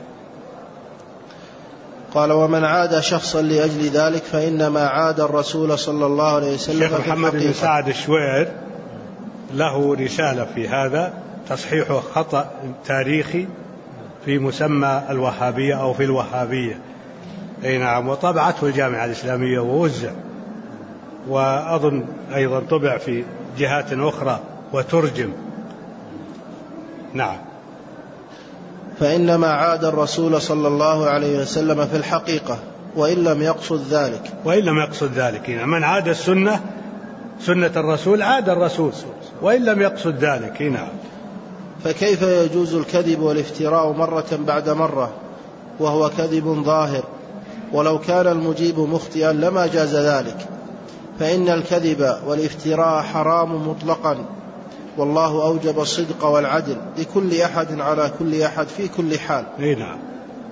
قال ومن عاد شخصا لأجل ذلك فإنما عاد الرسول صلى الله عليه وسلم. الشيخ محمد بن سعد الشويعر له رسالة في هذا تصحيح خطأ تاريخي في مسمى الوهابية أو في الوهابية. نعم. وطبعته الجامعة الإسلامية ووزع، وأظن أيضا طبع في جهات أخرى وترجم. نعم. فإنما عاد الرسول صلى الله عليه وسلم في الحقيقة وإن لم يقصد ذلك. وإن لم يقصد ذلك. من عاد السنة سنة الرسول عاد الرسول وإن لم يقصد ذلك. نعم. فكيف يجوز الكذب والافتراء مرة بعد مرة وهو كذب ظاهر؟ ولو كان المجيب مخطئا لما جاز ذلك، فإن الكذب والافتراء حرام مطلقا، والله أوجب الصدق والعدل لكل أحد على كل أحد في كل حال. نعم.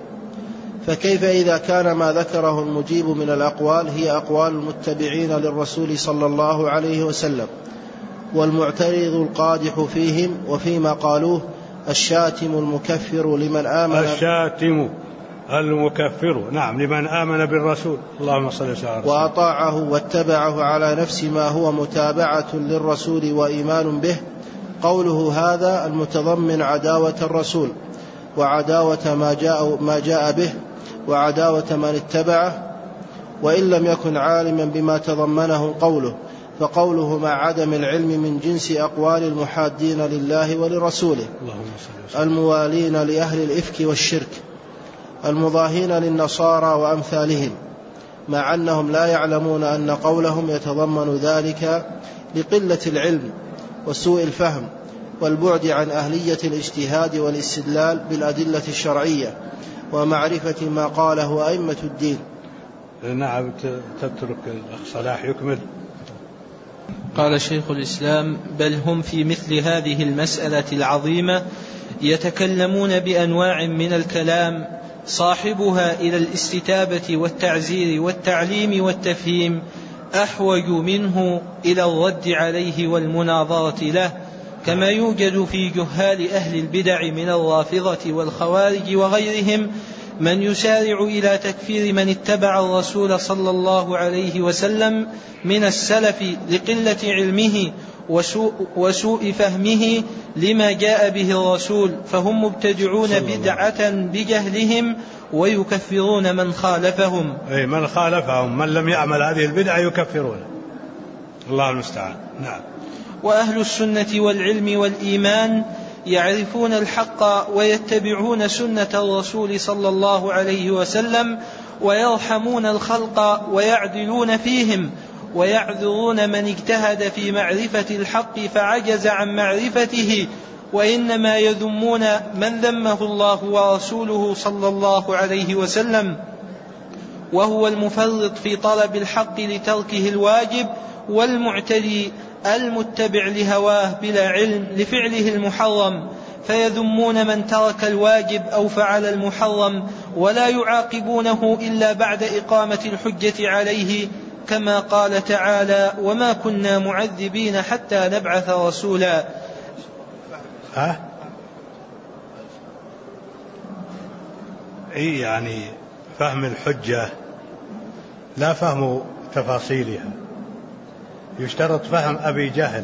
فكيف إذا كان ما ذكره المجيب من الأقوال هي أقوال المتبعين للرسول صلى الله عليه وسلم، والمعترض القادح فيهم وفيما قالوه الشاتم المكفر لمن آمن، الشاتم المكفر نعم لمن آمن بالرسول اللهم صل وسلم وأطاعه واتبعه على نفس ما هو متابعة للرسول وإيمان به، قوله هذا المتضمن عداوة الرسول وعداوة ما جاء به وعداوة من اتبعه، وإن لم يكن عالما بما تضمنه قوله، فقوله مع عدم العلم من جنس أقوال المحادين لله ولرسوله الموالين لأهل الإفك والشرك المضاهين للنصارى وأمثالهم، مع أنهم لا يعلمون أن قولهم يتضمن ذلك لقلة العلم وسوء الفهم والبعد عن أهلية الاجتهاد والاستدلال بالأدلة الشرعية ومعرفة ما قاله أئمة الدين. نعم. تترك الأخ صلاح يكمل. قال شيخ الإسلام: بل هم في مثل هذه المسألة العظيمة يتكلمون بأنواع من الكلام صاحبها إلى الاستتابة والتعزير والتعليم والتفهيم أحوج منه إلى الرد عليه والمناظرة له، كما يوجد في جهال أهل البدع من الرافضة والخوارج وغيرهم من يسارع إلى تكفير من اتبع الرسول صلى الله عليه وسلم من السلف لقلة علمه وسوء فهمه لما جاء به الرسول، فهم مبتدعون بدعة بجهلهم ويكفرون من خالفهم. أي من خالفهم من لم يعمل هذه البدعة يكفرون. الله المستعان. نعم. وأهل السنة والعلم والإيمان يعرفون الحق ويتبعون سنة الرسول صلى الله عليه وسلم ويرحمون الخلق ويعدلون فيهم ويعذرون من اجتهد في معرفة الحق فعجز عن معرفته، وإنما يذمون من ذمه الله ورسوله صلى الله عليه وسلم، وهو المفرط في طلب الحق لتركه الواجب، والمعتدي المتبع لهواه بلا علم لفعله المحرم، فيذمون من ترك الواجب أو فعل المحرم ولا يعاقبونه إلا بعد إقامة الحجة عليه، كما قال تعالى: وما كنا معذبين حتى نبعث رسولا. يعني فهم الحجة لا فهم تفاصيلها، يشترط فهم أبي جهل.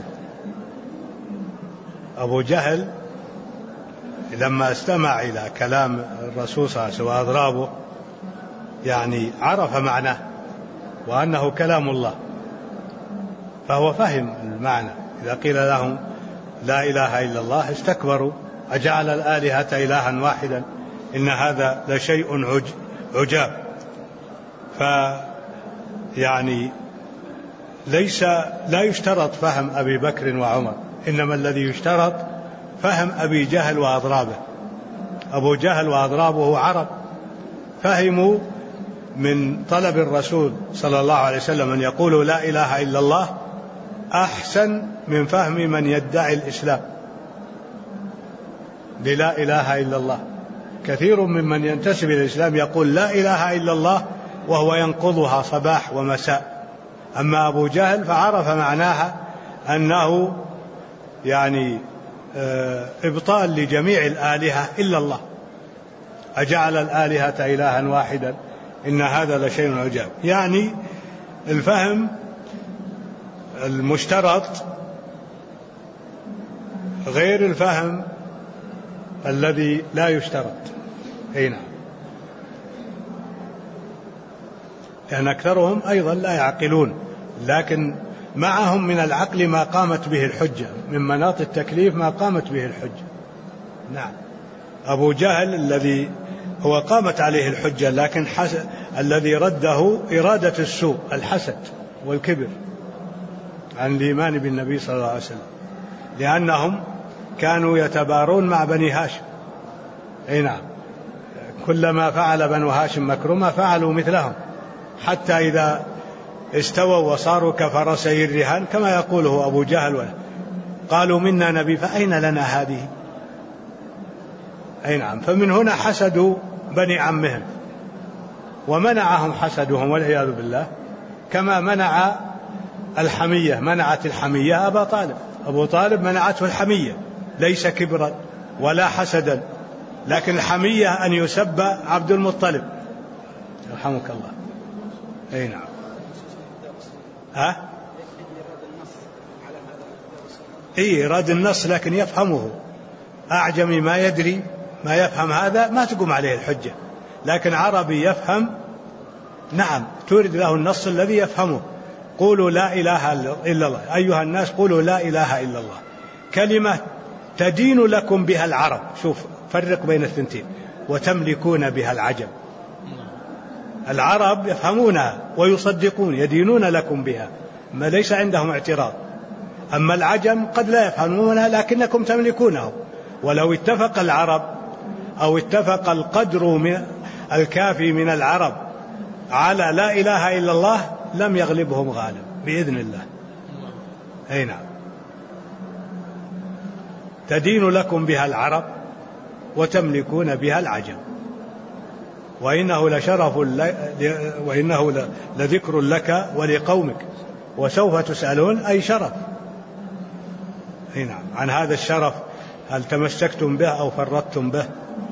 أبو جهل لما استمع إلى كلام الرسول صلى الله عليه وسلم وأضرابه يعني عرف معناه وأنه كلام الله، فهو فهم المعنى. إذا قيل لهم لا إله إلا الله استكبروا أجعل الآلهة إلها واحدا إن هذا لشيء عجاب. فيعني لا يشترط فهم أبي بكر وعمر، إنما الذي يشترط فهم أبي جهل وأضرابه. أبو جهل وأضرابه عرب، فهموا من طلب الرسول صلى الله عليه وسلم أن يقولوا لا إله إلا الله أحسن من فهم من يدعي الإسلام بلا إله إلا الله. كثير ممن ينتسب إلى الإسلام يقول لا إله إلا الله وهو ينقضها صباح ومساء، أما أبو جهل فعرف معناها أنه يعني إبطال لجميع الآلهة إلا الله، أجعل الآلهة إلها واحدا إن هذا لشيء عجاب. يعني الفهم المشترط غير الفهم الذي لا يشترط. هنا لأن أكثرهم أيضا لا يعقلون، لكن معهم من العقل ما قامت به الحجة، من مناط التكليف ما قامت به الحجة. نعم. أبو جهل الذي هو قامت عليه الحجة، لكن الذي رده إرادة السوء، الحسد والكبر. عن الإيمان بالنبي صلى الله عليه وسلم، لأنهم كانوا يتبارون مع بني هاشم. أي نعم، كلما فعل بنو هاشم مكرمة فعلوا مثلهم، حتى إذا استووا وصاروا كفرسي الرهان كما يقوله أبو جهل، قالوا منا نبي فأين لنا هذه. أي نعم، فمن هنا حسدوا بني عمهم ومنعهم حسدهم والعياذ بالله، كما منع الحمية، منعت الحمية أبا طالب. أبو طالب منعته الحمية، ليس كبرا ولا حسدا، لكن الحمية أن يسب عبد المطلب يرحمك الله. أي نعم. رد النص لكن يفهمه، أعجمي ما يدري ما يفهم هذا ما تقوم عليه الحجة، لكن عربي يفهم نعم تورد له النص الذي يفهمه. قولوا لا إله إلا الله، أيها الناس قولوا لا إله إلا الله، كلمة تدين لكم بها العرب، شوف فرق بين الثنتين، وتملكون بها العجم. العرب يفهمونها ويصدقون، يدينون لكم بها، ما ليس عندهم اعتراض. أما العجم قد لا يفهمونها لكنكم تملكونه. ولو اتفق العرب أو اتفق القدر الكافي من العرب على لا إله إلا الله لم يغلبهم غالب بإذن الله. أي نعم، تدين لكم بها العرب وتملكون بها العجم، وإنه لشرف وإنه لذكر لك ولقومك وسوف تسألون، أي شرف. أي نعم، عن هذا الشرف هل تمسكتم به أو فرطتم به؟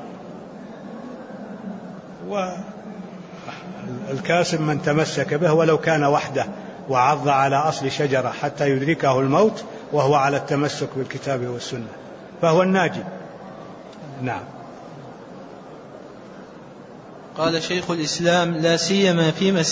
والكاسب من تمسك به ولو كان وحده وعض على أصل شجرة حتى يدركه الموت وهو على التمسك بالكتاب والسنة فهو الناجي. نعم. قال شيخ الإسلام: لا سيما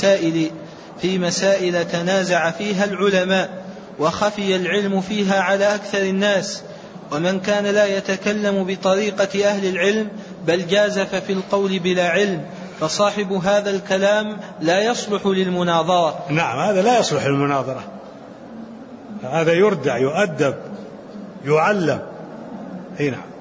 في مسائل تنازع فيها العلماء وخفي العلم فيها على أكثر الناس، ومن كان لا يتكلم بطريقة أهل العلم بل جازف في القول بلا علم، فصاحب هذا الكلام لا يصلح للمناظرة. نعم، هذا لا يصلح للمناظرة، هذا يردع يؤدب يعلم. أي نعم.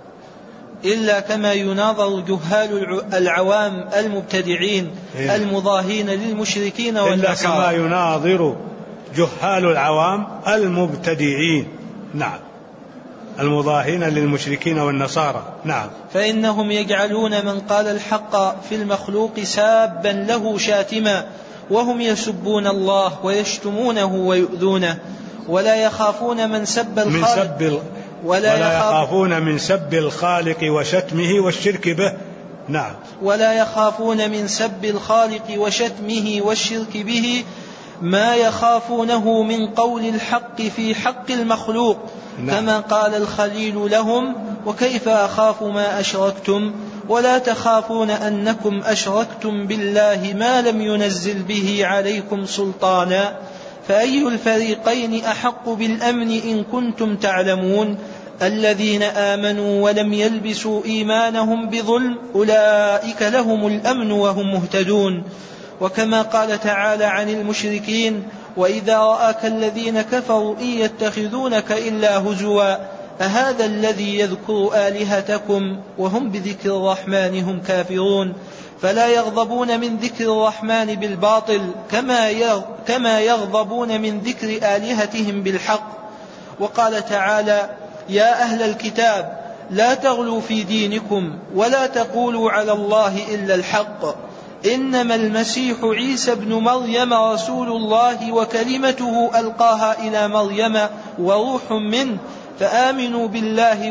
إلا كما يناظر جهال العوام المبتدعين المضاهين للمشركين والنصارى. إلا كما يناظر جهال العوام المبتدعين، نعم، المضاهين للمشركين والنصارى. نعم. فإنهم يجعلون من قال الحق في المخلوق سابا له شاتما، وهم يسبون الله ويشتمونه ويؤذونه، ولا يخافون من سب الخالق ولا يخافون من سب الخالق وشتمه والشرك به. نعم. ولا يخافون من سب الخالق وشتمه والشرك به ما يخافونه من قول الحق في حق المخلوق. نعم. كما قال الخليل لهم: وكيف أخاف ما أشركتم ولا تخافون أنكم أشركتم بالله ما لم ينزل به عليكم سلطانا، فأي الفريقين أحق بالأمن إن كنتم تعلمون؟ الذين آمنوا ولم يلبسوا إيمانهم بظلم أولئك لهم الأمن وهم مهتدون. وكما قال تعالى عن المشركين: وإذا رآك الذين كفروا إن يتخذونك إلا هزوا أهذا الذي يذكر آلهتكم وهم بذكر الرحمن هم كافرون. فلا يغضبون من ذكر الرحمن بالباطل كما يغضبون من ذكر آلهتهم بالحق. وقال تعالى: يا أهل الكتاب لا تغلوا في دينكم ولا تقولوا على الله إلا الحق، إنما المسيح عيسى بن مريم رسول الله وكلمته ألقاها إلى مريم وروح منه، فآمنوا بالله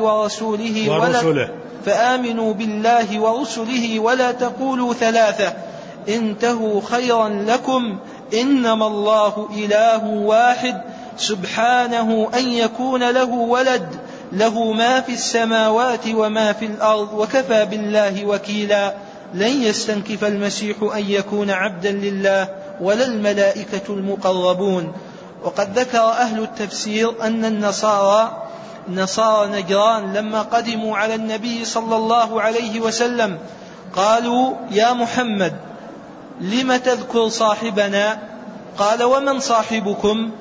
ورسله ولا تقولوا ثلاثة، انتهوا خيرا لكم، إنما الله إله واحد سبحانه أن يكون له ولد، له ما في السماوات وما في الأرض وكفى بالله وكيلا. لن يستنكف المسيح أن يكون عبدا لله ولا الملائكة المقربون. وقد ذكر أهل التفسير أن نصارى نجران لما قدموا على النبي صلى الله عليه وسلم قالوا: يا محمد لم تذكر صاحبنا؟ قال: ومن صاحبكم؟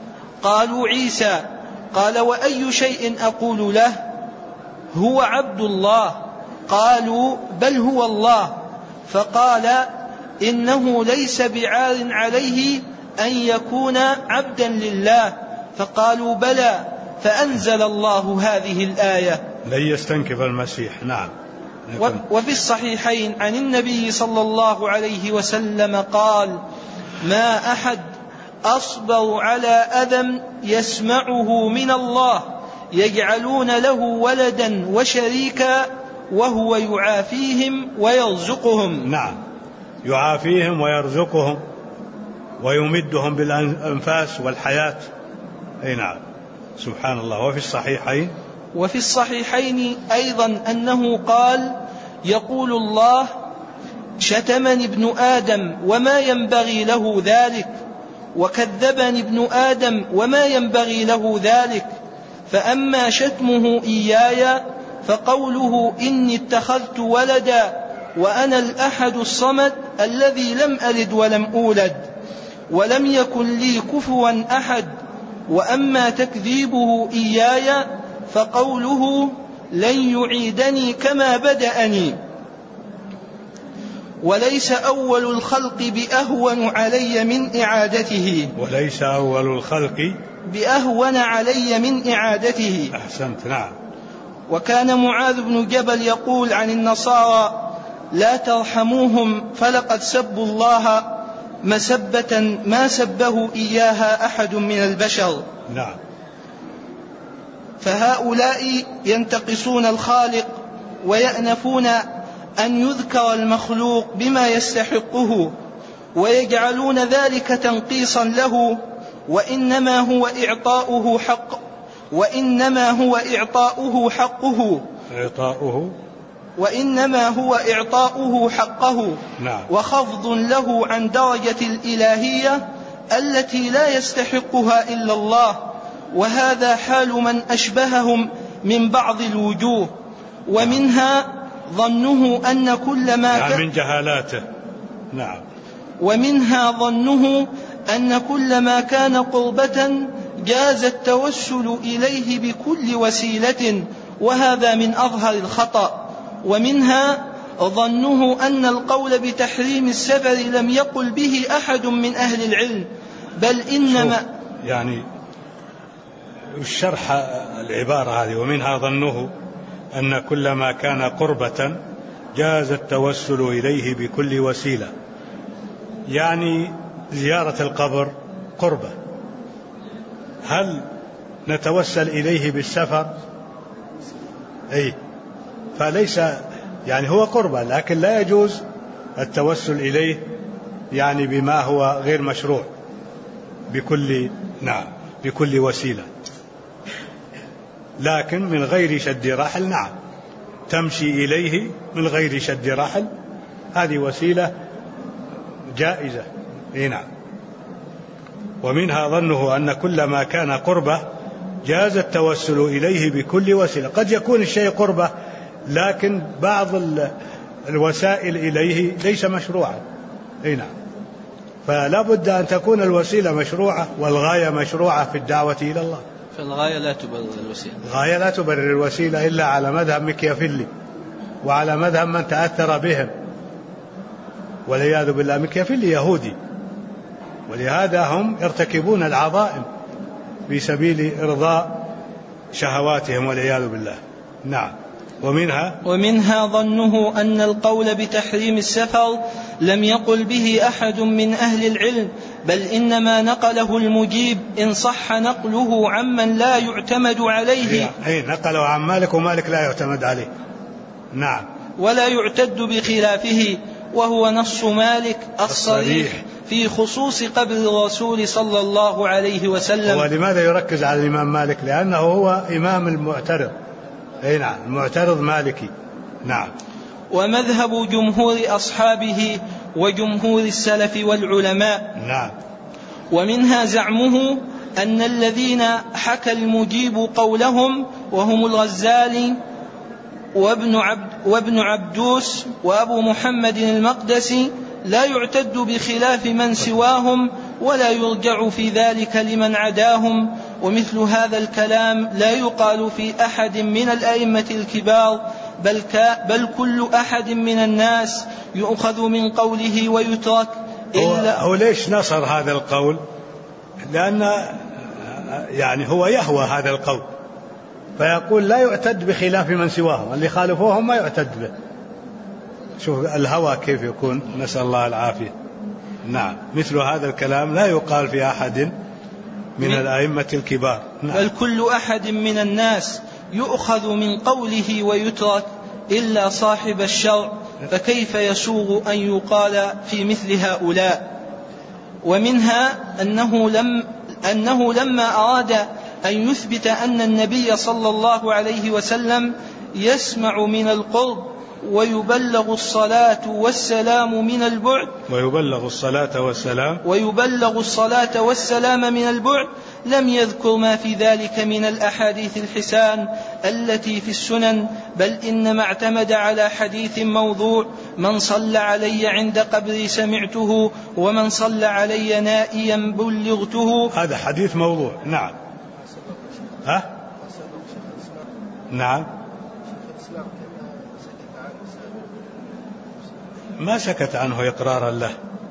قالوا عيسى. قال وأي شيء أقول له؟ هو عبد الله. قالوا بل هو الله. فقال إنه ليس بعار عليه أن يكون عبدا لله. فقالوا بلى. فأنزل الله هذه الآية لن يستنكف المسيح. نعم. وفي الصحيحين عن النبي صلى الله عليه وسلم قال ما أحد أصبر على أذى يسمعه من الله يجعلون له ولدا وشريكا وهو يعافيهم ويرزقهم. نعم، يعافيهم ويرزقهم ويمدهم بالأنفاس والحياة. أي نعم، سبحان الله. وفي الصحيحين أيضا أنه قال يقول الله شتمني ابن آدم وما ينبغي له ذلك، وكذبني ابن آدم وما ينبغي له ذلك، فأما شتمه إياي فقوله إني اتخذت ولدا وأنا الأحد الصمد الذي لم ألد ولم أولد ولم يكن لي كفوا أحد، وأما تكذيبه إياي فقوله لن يعيدني كما بدأني، وليس أول الخلق بأهون علي من إعادته. وليس أول الخلق بأهون علي من إعادته. أحسنت. نعم. وكان معاذ بن جبل يقول عن النصارى لا ترحموهم فلقد سبوا الله مسبة ما سبه إياها أحد من البشر. نعم. فهؤلاء ينتقصون الخالق ويأنفون أن يذكر المخلوق بما يستحقه ويجعلون ذلك تنقيصا له، وإنما هو إعطاؤه حقه نعم. وخفض له عن درجة الإلهية التي لا يستحقها إلا الله، وهذا حال من أشبههم من بعض الوجوه. ومنها ظنه أن كل ما من جهالاته. نعم. ومنها ظنه أن كل ما كان قربة جاز التوسل إليه بكل وسيلة، وهذا من أظهر الخطأ. ومنها ظنه أن القول بتحريم السفر لم يقل به أحد من أهل العلم، بل إنما يعني الشرح العبارة هذه ومنها ظنه أن كل ما كان قربة جاز التوسل إليه بكل وسيلة، يعني زيارة القبر قربة، هل نتوسل إليه بالسفر؟ أي فليس يعني هو قربة، لكن لا يجوز التوسل إليه يعني بما هو غير مشروع بكل وسيلة، لكن من غير شد رحل نعم، تمشي إليه من غير شد رحل هذه وسيلة جائزة. نعم. ومنها ظنه أن كل ما كان قربة جاز التوسل إليه بكل وسيلة، قد يكون الشيء قربة لكن بعض الوسائل إليه ليس مشروعا. نعم. فلا بد أن تكون الوسيلة مشروعة والغاية مشروعة في الدعوة إلى الله. فالغاية لا تبرر الوسيلة. الغاية لا تبرر الوسيلة إلا على مذهب مكيافيلي وعلى مذهب من تأثر بهم، والعياذ بالله. مكيافيلي يهودي، ولهذا هم يرتكبون العظائم في سبيل إرضاء شهواتهم والعياذ بالله. نعم. ومنها ظنه أن القول بتحريم السفر لم يقل به أحد من أهل العلم، بل إنما نقله المجيب إن صح نقله عمن لا يعتمد عليه. نقله عن مالك ومالك لا يعتمد عليه. نعم. ولا يعتد بخلافه، وهو نص مالك الصريح في خصوص قبر الرسول صلى الله عليه وسلم. ولماذا يركز على الإمام مالك؟ لأنه هو إمام المعترض. نعم، المعترض مالكي. نعم. ومذهب جمهور أصحابه وجمهور السلف والعلماء. نعم. ومنها زعمه أن الذين حكى المجيب قولهم وهم الغزالي وابن عبدوس وأبو محمد المقدسي لا يعتد بخلاف من سواهم، ولا يرجع في ذلك لمن عداهم. ومثل هذا الكلام لا يقال في أحد من الأئمة الكبار، بل كل أحد من الناس يؤخذ من قوله ويترك إلا. هو ليش نصر هذا القول؟ لأن يعني هو يهوى هذا القول، فيقول لا يعتد بخلاف من سواهم، اللي خالفوهم ما يعتد به. شوف الهوى كيف يكون، نسأل الله العافية. نعم، مثل هذا الكلام لا يقال في أحد من الأئمة الكبار. نعم. بل كل أحد من الناس يؤخذ من قوله ويترك إلا صاحب الشرع، فكيف يسوغ أن يقال في مثل هؤلاء. ومنها أنه لما أراد أن يثبت أن النبي صلى الله عليه وسلم يسمع من القرب ويبلغ الصلاة والسلام من البعد، ويبلغ الصلاة والسلام من البعد، لم يذكر ما في ذلك من الأحاديث الحسان التي في السنن، بل إنما اعتمد على حديث موضوع: من صلى علي عند قبري سمعته، ومن صلى علي نائيا بلغته. هذا حديث موضوع. نعم. نعم، ما سكت عنه إقرارا له،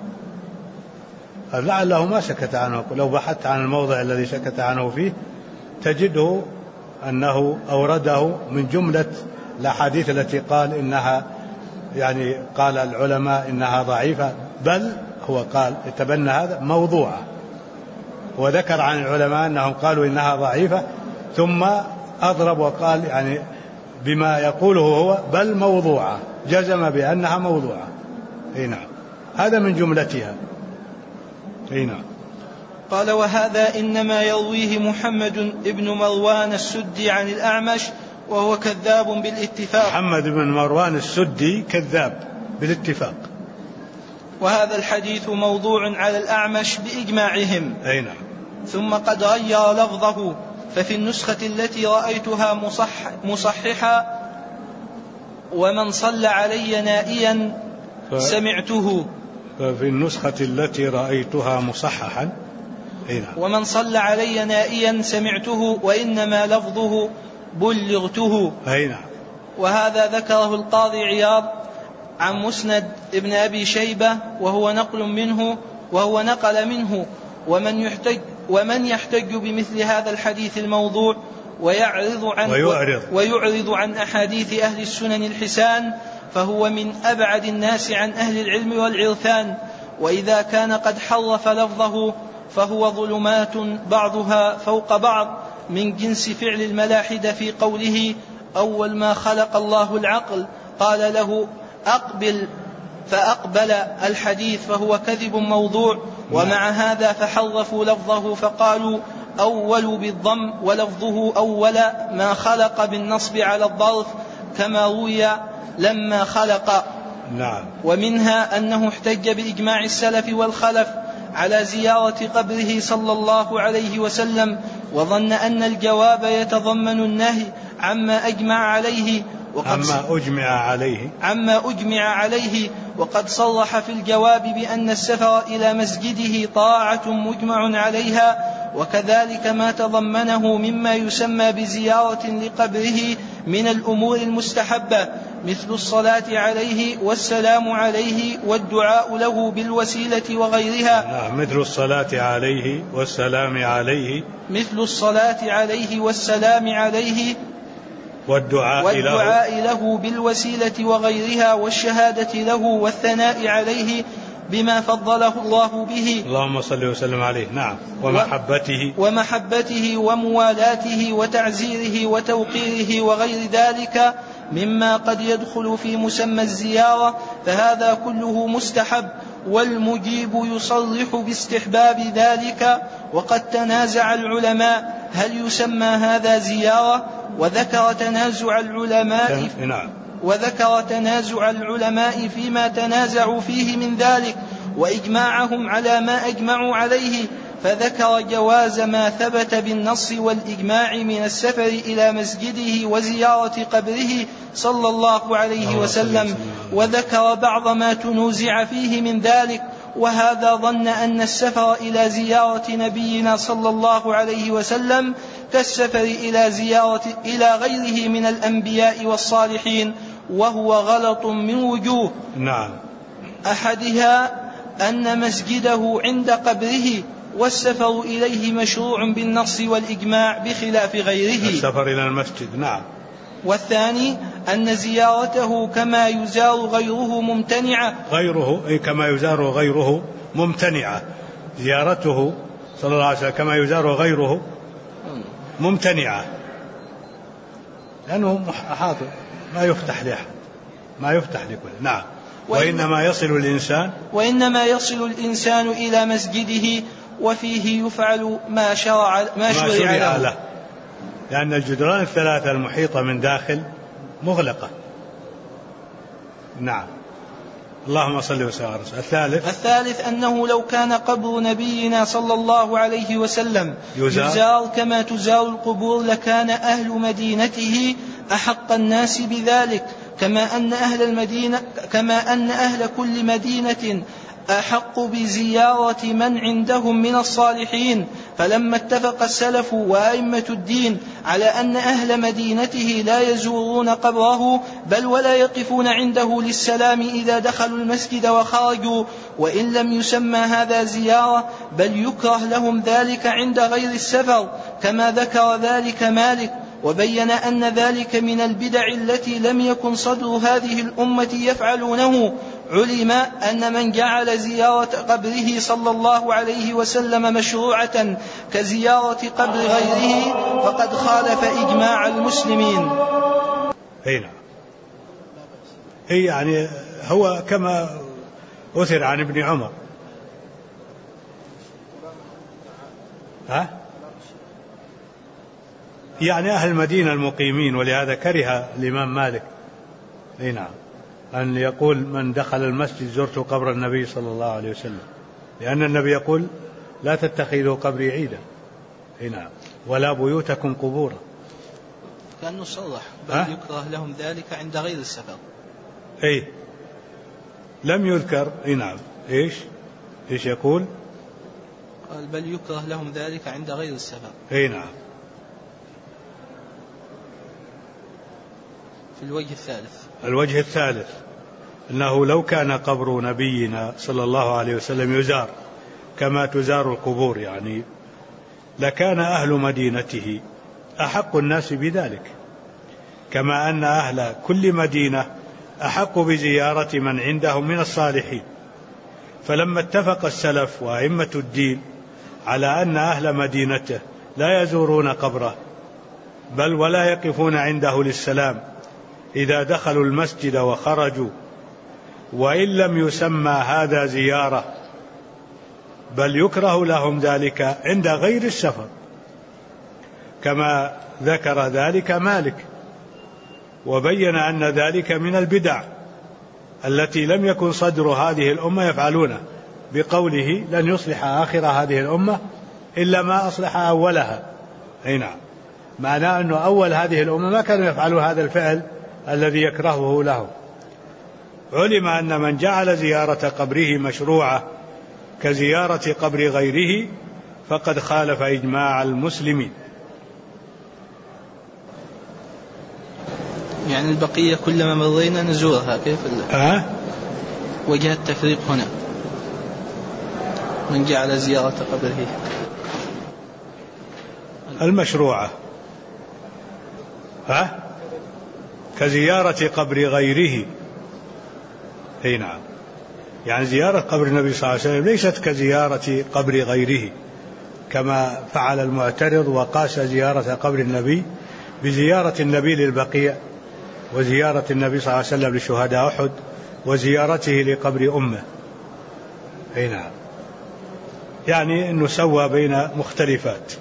لعله ما سكت عنه. لو بحثت عن الموضع الذي سكت عنه فيه تجده أنه أورده من جملة الأحاديث التي قال إنها، يعني قال العلماء إنها ضعيفة، بل هو قال يتبنى هذا موضوعة، وذكر عن العلماء أنهم قالوا إنها ضعيفة، ثم أضرب وقال يعني بما يقوله هو بل موضوعة، جزم بأنها موضوعة. نعم، هذا من جملتها. نعم. قال: وهذا إنما يرويه محمد بن مروان السدي عن الأعمش، وهو كذاب بالاتفاق. محمد بن مروان السدي كذاب بالاتفاق. وهذا الحديث موضوع على الأعمش بإجماعهم. نعم. ثم قد غير لفظه، ففي النسخة التي رأيتها مصححا: ومن صلى علي نائيا سمعته. ففي النسخة التي رأيتها مصححا ومن صلى علي نائيا سمعته، وإنما لفظه بلغته. وهذا ذكره القاضي عياض عن مسند ابن أبي شيبة، وهو نقل منه. ومن يحتج بمثل هذا الحديث الموضوع ويعرض عن أحاديث أهل السنن الحسان، فهو من أبعد الناس عن أهل العلم والعرفان. وإذا كان قد حرف لفظه فهو ظلمات بعضها فوق بعض، من جنس فعل الملاحدة في قوله: أول ما خلق الله العقل قال له أقبل فأقبل الحديث، فهو كذب موضوع. ومع هذا فحرفوا لفظه فقالوا أول بالضم، ولفظه أول ما خلق بالنصب على الظرف، كما روي لما خلق. نعم. ومنها أنه احتج بإجماع السلف والخلف على زيارة قبره صلى الله عليه وسلم، وظن أن الجواب يتضمن النهي عما أجمع عليه، وقد صرح في الجواب بأن السفر إلى مسجده طاعة مجمع عليها، وكذلك ما تضمنه مما يسمى بزيارة لقبره من الأمور المستحبة، مثل الصلاة عليه والسلام عليه والدعاء له بالوسيلة وغيرها. مثل الصلاة عليه والسلام عليه والدعاء له بالوسيلة وغيرها، والشهادة له والثناء عليه بما فضله الله به، اللهم صل وسلم عليه. نعم. ومحبته وموالاته وتعزيره وتوقيره وغير ذلك مما قد يدخل في مسمى الزيارة، فهذا كله مستحب، والمجيب يصرح باستحباب ذلك. وقد تنازع العلماء هل يسمى هذا زيارة، وذكر تنازع العلماء فيما تنازعوا فيه من ذلك، وإجماعهم على ما أجمعوا عليه، فذكر جواز ما ثبت بالنص والإجماع من السفر إلى مسجده وزيارة قبره صلى الله عليه وسلم، وذكر بعض ما تنوزع فيه من ذلك، وهذا ظن أن السفر إلى زيارة نبينا صلى الله عليه وسلم كالسفر إلى غيره من الأنبياء والصالحين، وهو غلط من وجوه. نعم. أحدها أن مسجده عند قبره، والسفر إليه مشروع بالنص والإجماع بخلاف غيره. السفر إلى المسجد. نعم. والثاني أن زيارته كما يزار غيره ممتنعة. كما يزار غيره ممتنعة. زيارته صلى الله عليه وسلم كما يزار غيره ممتنعة، لأنه حاضر ما يفتح لأحد، ما يفتح لكل. نعم. وإنما يصل الإنسان إلى مسجده وفيه يفعل ما شرع له، لأن الجدران الثلاثة المحيطة من داخل مغلقة. نعم. اللهم صل وسلم على رسول. الثالث أنه لو كان قبر نبينا صلى الله عليه وسلم يزار كما تزار القبور لكان أهل مدينته أحق الناس بذلك، كما أن أهل كل مدينة أحق بزيارة من عندهم من الصالحين. فلما اتفق السلف وأئمة الدين على أن أهل مدينته لا يزورون قبره بل ولا يقفون عنده للسلام إذا دخلوا المسجد وخرجوا، وإن لم يسمى هذا زيارة بل يكره لهم ذلك عند غير السفر، كما ذكر ذلك مالك، وبين أن ذلك من البدع التي لم يكن صدر هذه الأمة يفعلونه. علم أن من جعل زيارة قبره صلى الله عليه وسلم مشروعة كزيارة قبر غيره فقد خالف إجماع المسلمين. يعني هو كما أثر عن ابن عمر. يعني أهل المدينة المقيمين، ولهذا كره الإمام مالك نعم أن يقول من دخل المسجد زرت قبر النبي صلى الله عليه وسلم، لأن النبي يقول لا تتخذوا قبري عيدا نعم ولا بيوتكم قبورا. كأنه صرح بل يكره لهم ذلك عند غير السفر. لم يذكر. نعم. إيش يقول؟ قال بل يكره لهم ذلك عند غير السفر. نعم. الوجه الثالث أنه لو كان قبر نبينا صلى الله عليه وسلم يزار كما تزار القبور يعني لكان أهل مدينته أحق الناس بذلك، كما أن أهل كل مدينة أحق بزيارة من عندهم من الصالحين. فلما اتفق السلف وأئمة الدين على أن أهل مدينته لا يزورون قبره بل ولا يقفون عنده للسلام إذا دخلوا المسجد وخرجوا، وإن لم يسمى هذا زيارة بل يكره لهم ذلك عند غير السفر، كما ذكر ذلك مالك، وبين أن ذلك من البدع التي لم يكن صدر هذه الأمة يفعلونه، بقوله لن يصلح آخر هذه الأمة إلا ما أصلح أولها. نعم. معناه أنه أول هذه الأمة ما كانوا يفعلوا هذا الفعل الذي يكرهه له. علم أن من جعل زيارة قبره مشروعة كزيارة قبر غيره فقد خالف إجماع المسلمين. يعني البقية كلما مرينا نزورها، كيف وجه التفريق هنا؟ من جعل زيارة قبره المشروعة كزيارة قبر غيره. نعم. يعني زيارة قبر النبي صلى الله عليه وسلم ليست كزيارة قبر غيره، كما فعل المعترض وقاس زيارة قبر النبي بزيارة النبي للبقيع، وزيارة النبي صلى الله عليه وسلم لشهداء أحد، وزيارته لقبر أمه. نعم. يعني أنه سوى بين مختلفات.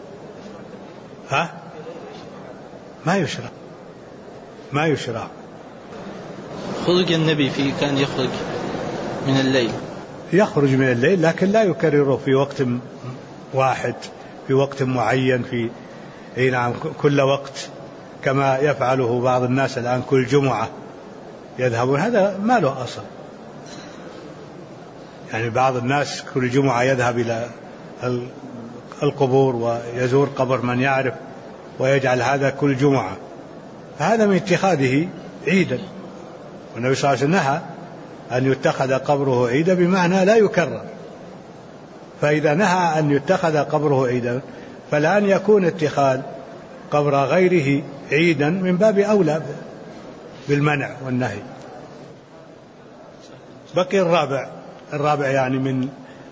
ما يشرع. خرج النبي فيه كان يخرج من الليل، يخرج من الليل لكن لا يكرره في وقت واحد في وقت معين في نعم كل وقت، كما يفعله بعض الناس الآن كل جمعة يذهبون، هذا ما له أصل. يعني بعض الناس كل جمعة يذهب إلى القبور ويزور قبر من يعرف ويجعل هذا كل جمعة، فهذا من اتخاذه عيدا. والنبي صلى الله عليه وسلم نهى أن يتخذ قبره عيدا بمعنى لا يكرر، فإذا نهى أن يتخذ قبره عيدا فالآن يكون اتخاذ قبر غيره عيدا من باب أولى بالمنع والنهي. بقي الرابع يعني من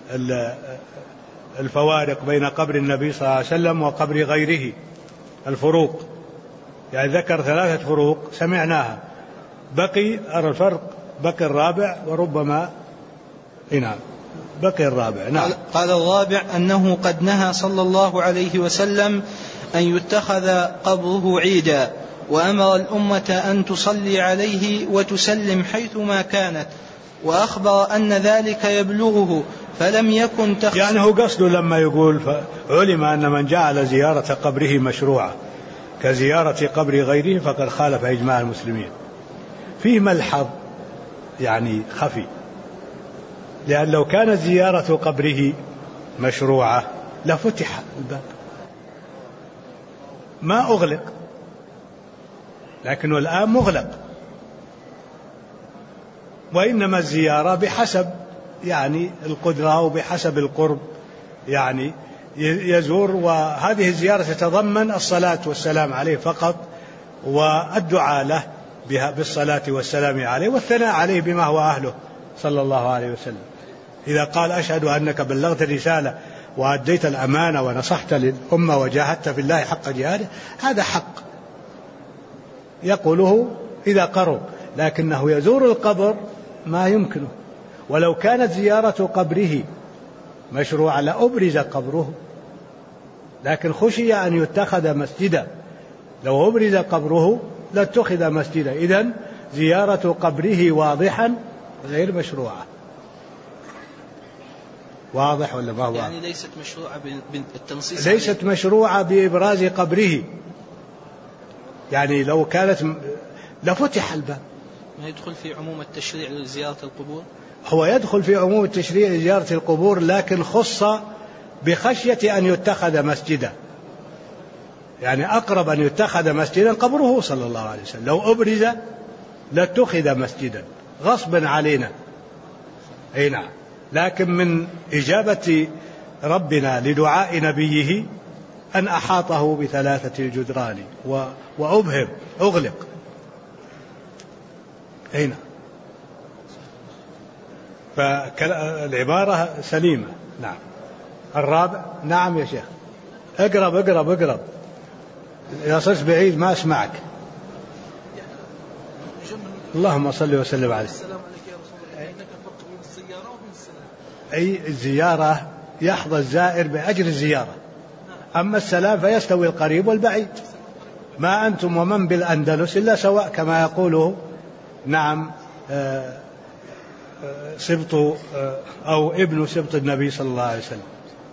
الفوارق بين قبر النبي صلى الله عليه وسلم وقبر غيره، الفروق، يعني ذكر 3 فروق سمعناها، بقي الفرق، بقي الرابع وربما نعم بقي الرابع. نعم. قال الرابع أنه قد نهى صلى الله عليه وسلم أن يتخذ قبره عيدا، وأمر الأمة أن تصلي عليه وتسلم حيثما كانت، وأخبر أن ذلك يبلغه فلم يكن يعني هو قصده لما يقول علم أن من جعل زيارة قبره مشروعة كزيارة قبر غيره فقد خالف إجماع المسلمين. فيه ملحظ يعني خفي، لأن لو كانت زيارة قبره مشروعة لفتح الباب ما أغلق، لكنه الآن مغلق، وإنما الزيارة بحسب يعني القدرة وبحسب القرب يعني يزور، وهذه الزيارة تتضمن الصلاة والسلام عليه فقط والدعاء له بالصلاة والسلام عليه والثناء عليه بما هو أهله صلى الله عليه وسلم. إذا قال أشهد أنك بلغت الرسالة وأديت الأمانة ونصحت للأمة وجاهدت في الله حق جهاده، هذا حق يقوله إذا قرب، لكنه يزور القبر ما يمكنه. ولو كانت زيارة قبره مشروعة لأبرز قبره، لكن خشي أن يتخذ مسجدا، لو أبرز قبره لاتخذ مسجدا، إذن زيارة قبره واضحا غير مشروعة. واضح ولا ما واضح؟ يعني ليست مشروعة بالتنصيص، ليست مشروعة بإبراز قبره، يعني لو كانت لفتح الباب. ما يدخل في عموم التشريع لزيارة القبور؟ هو يدخل في عموم التشريع لزيارة القبور، لكن خص بخشية أن يتخذ مسجدا، يعني أقرب أن يتخذ مسجدا قبره صلى الله عليه وسلم، لو أبرز لاتخذ مسجدا غصبا علينا. أي نعم. لكن من إجابة ربنا لدعاء نبيه أن أحاطه ب3 الجدران وأبهم أغلق. أي نعم. فالعبارة سليمة. نعم. الرابع. نعم يا شيخ. اقرب إذا صرت بعيد ما أسمعك. اللهم صل وسلم عليه. أي الزيارة يحظى الزائر بأجر الزيارة، أما السلام فيستوي القريب والبعيد. ما أنتم ومن بالأندلس إلا سواء، كما يقوله نعم سبط أو ابن سبط النبي صلى الله عليه وسلم.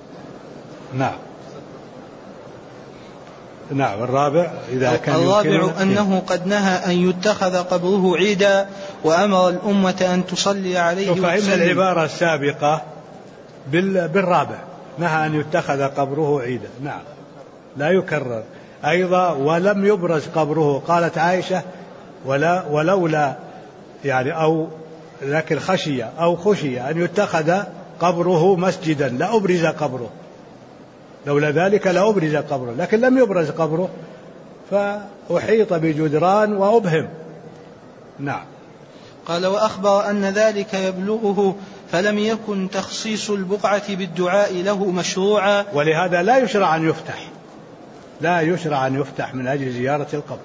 نعم. الرابع إذا كان الرابع أنه قد نهى أن يتخذ قبره عيدا، وأمر الأمة أن تصلي عليه. فإن العبارة السابقة بالرابع نهى أن يتخذ قبره عيدا. نعم. لا يكرر أيضا. ولم يبرز قبره، قالت عائشة ولولا يعني أو لكن خشي أن يتخذ قبره مسجدا لأبرز قبره، لولا ذلك لأبرز قبره، لكن لم يبرز قبره فأحيط بجدران وأبهم. نعم. قال وأخبر أن ذلك يبلغه فلم يكن تخصيص البقعة بالدعاء له مشروعا، ولهذا لا يشرع أن يفتح من أجل زيارة القبر.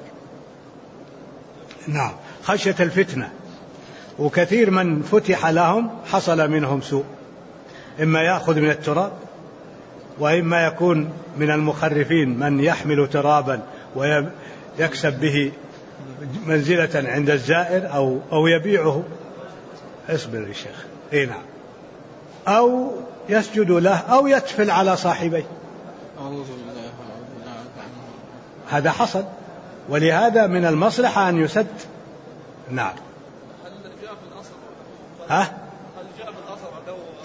نعم. خشية الفتنة، وكثير من فتح لهم حصل منهم سوء، إما يأخذ من التراب، وإما يكون من المخرفين من يحمل ترابا ويكسب به منزلة عند الزائر أو يبيعه. اصبر يا شيخ. اي نعم. أو يسجد له أو يتفل على صاحبيه. هذا حصل، ولهذا من المصلحة أن يسد. نعم.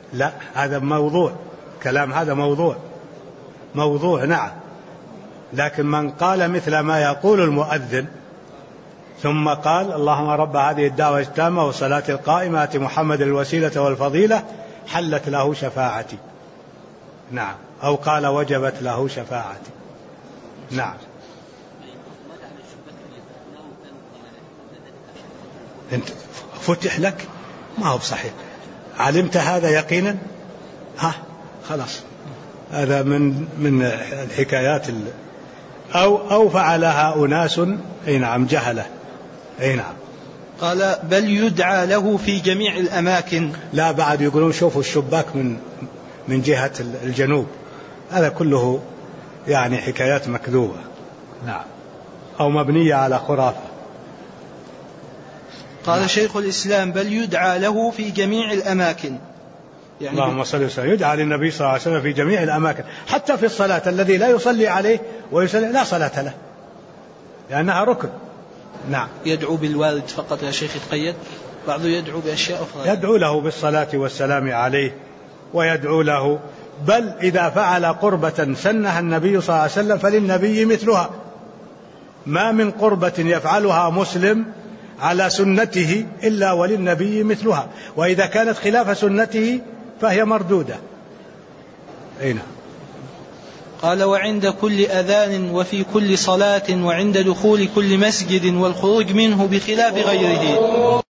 لا، هذا موضوع، كلام هذا موضوع نعم. لكن من قال مثل ما يقول المؤذن ثم قال اللهم رب هذه الدعوة التامة والصلاة القائمة آت محمد الوسيلة والفضيلة حلت له شفاعتي، نعم، أو قال وجبت له شفاعتي، نعم. انت فتح لك، ما هو صحيح، علمت هذا يقينا، خلاص، هذا من الحكايات أو فعلها أناس أي نعم جهلة، أي نعم. قال بل يدعى له في جميع الأماكن. لا، بعد يقولون شوفوا الشباك من جهة الجنوب، هذا كله يعني حكايات مكذوبة، نعم، أو مبنية على خرافة. قال شيخ الإسلام بل يدعى له في جميع الأماكن، يعني اللهم صل وسلم، يدعى للنبي صلى الله عليه وسلم في جميع الأماكن، حتى في الصلاة، الذي لا يصلي عليه ويصلي لا صلاة له لأنها ركن، نعم. يدعو بالوالد فقط يا شيخ يتقيد؟ بعضه يدعو بأشياء أخرى، يدعو له بالصلاة والسلام عليه، ويدعو له، بل إذا فعل قربة سنها النبي صلى الله عليه وسلم فللنبي مثلها، ما من قربة يفعلها مسلم على سنته إلا وللنبي مثلها، وإذا كانت خلاف سنته فهي مردودة. أين؟ قال وعند كل أذان وفي كل صلاة وعند دخول كل مسجد والخروج منه بخلاف غيره.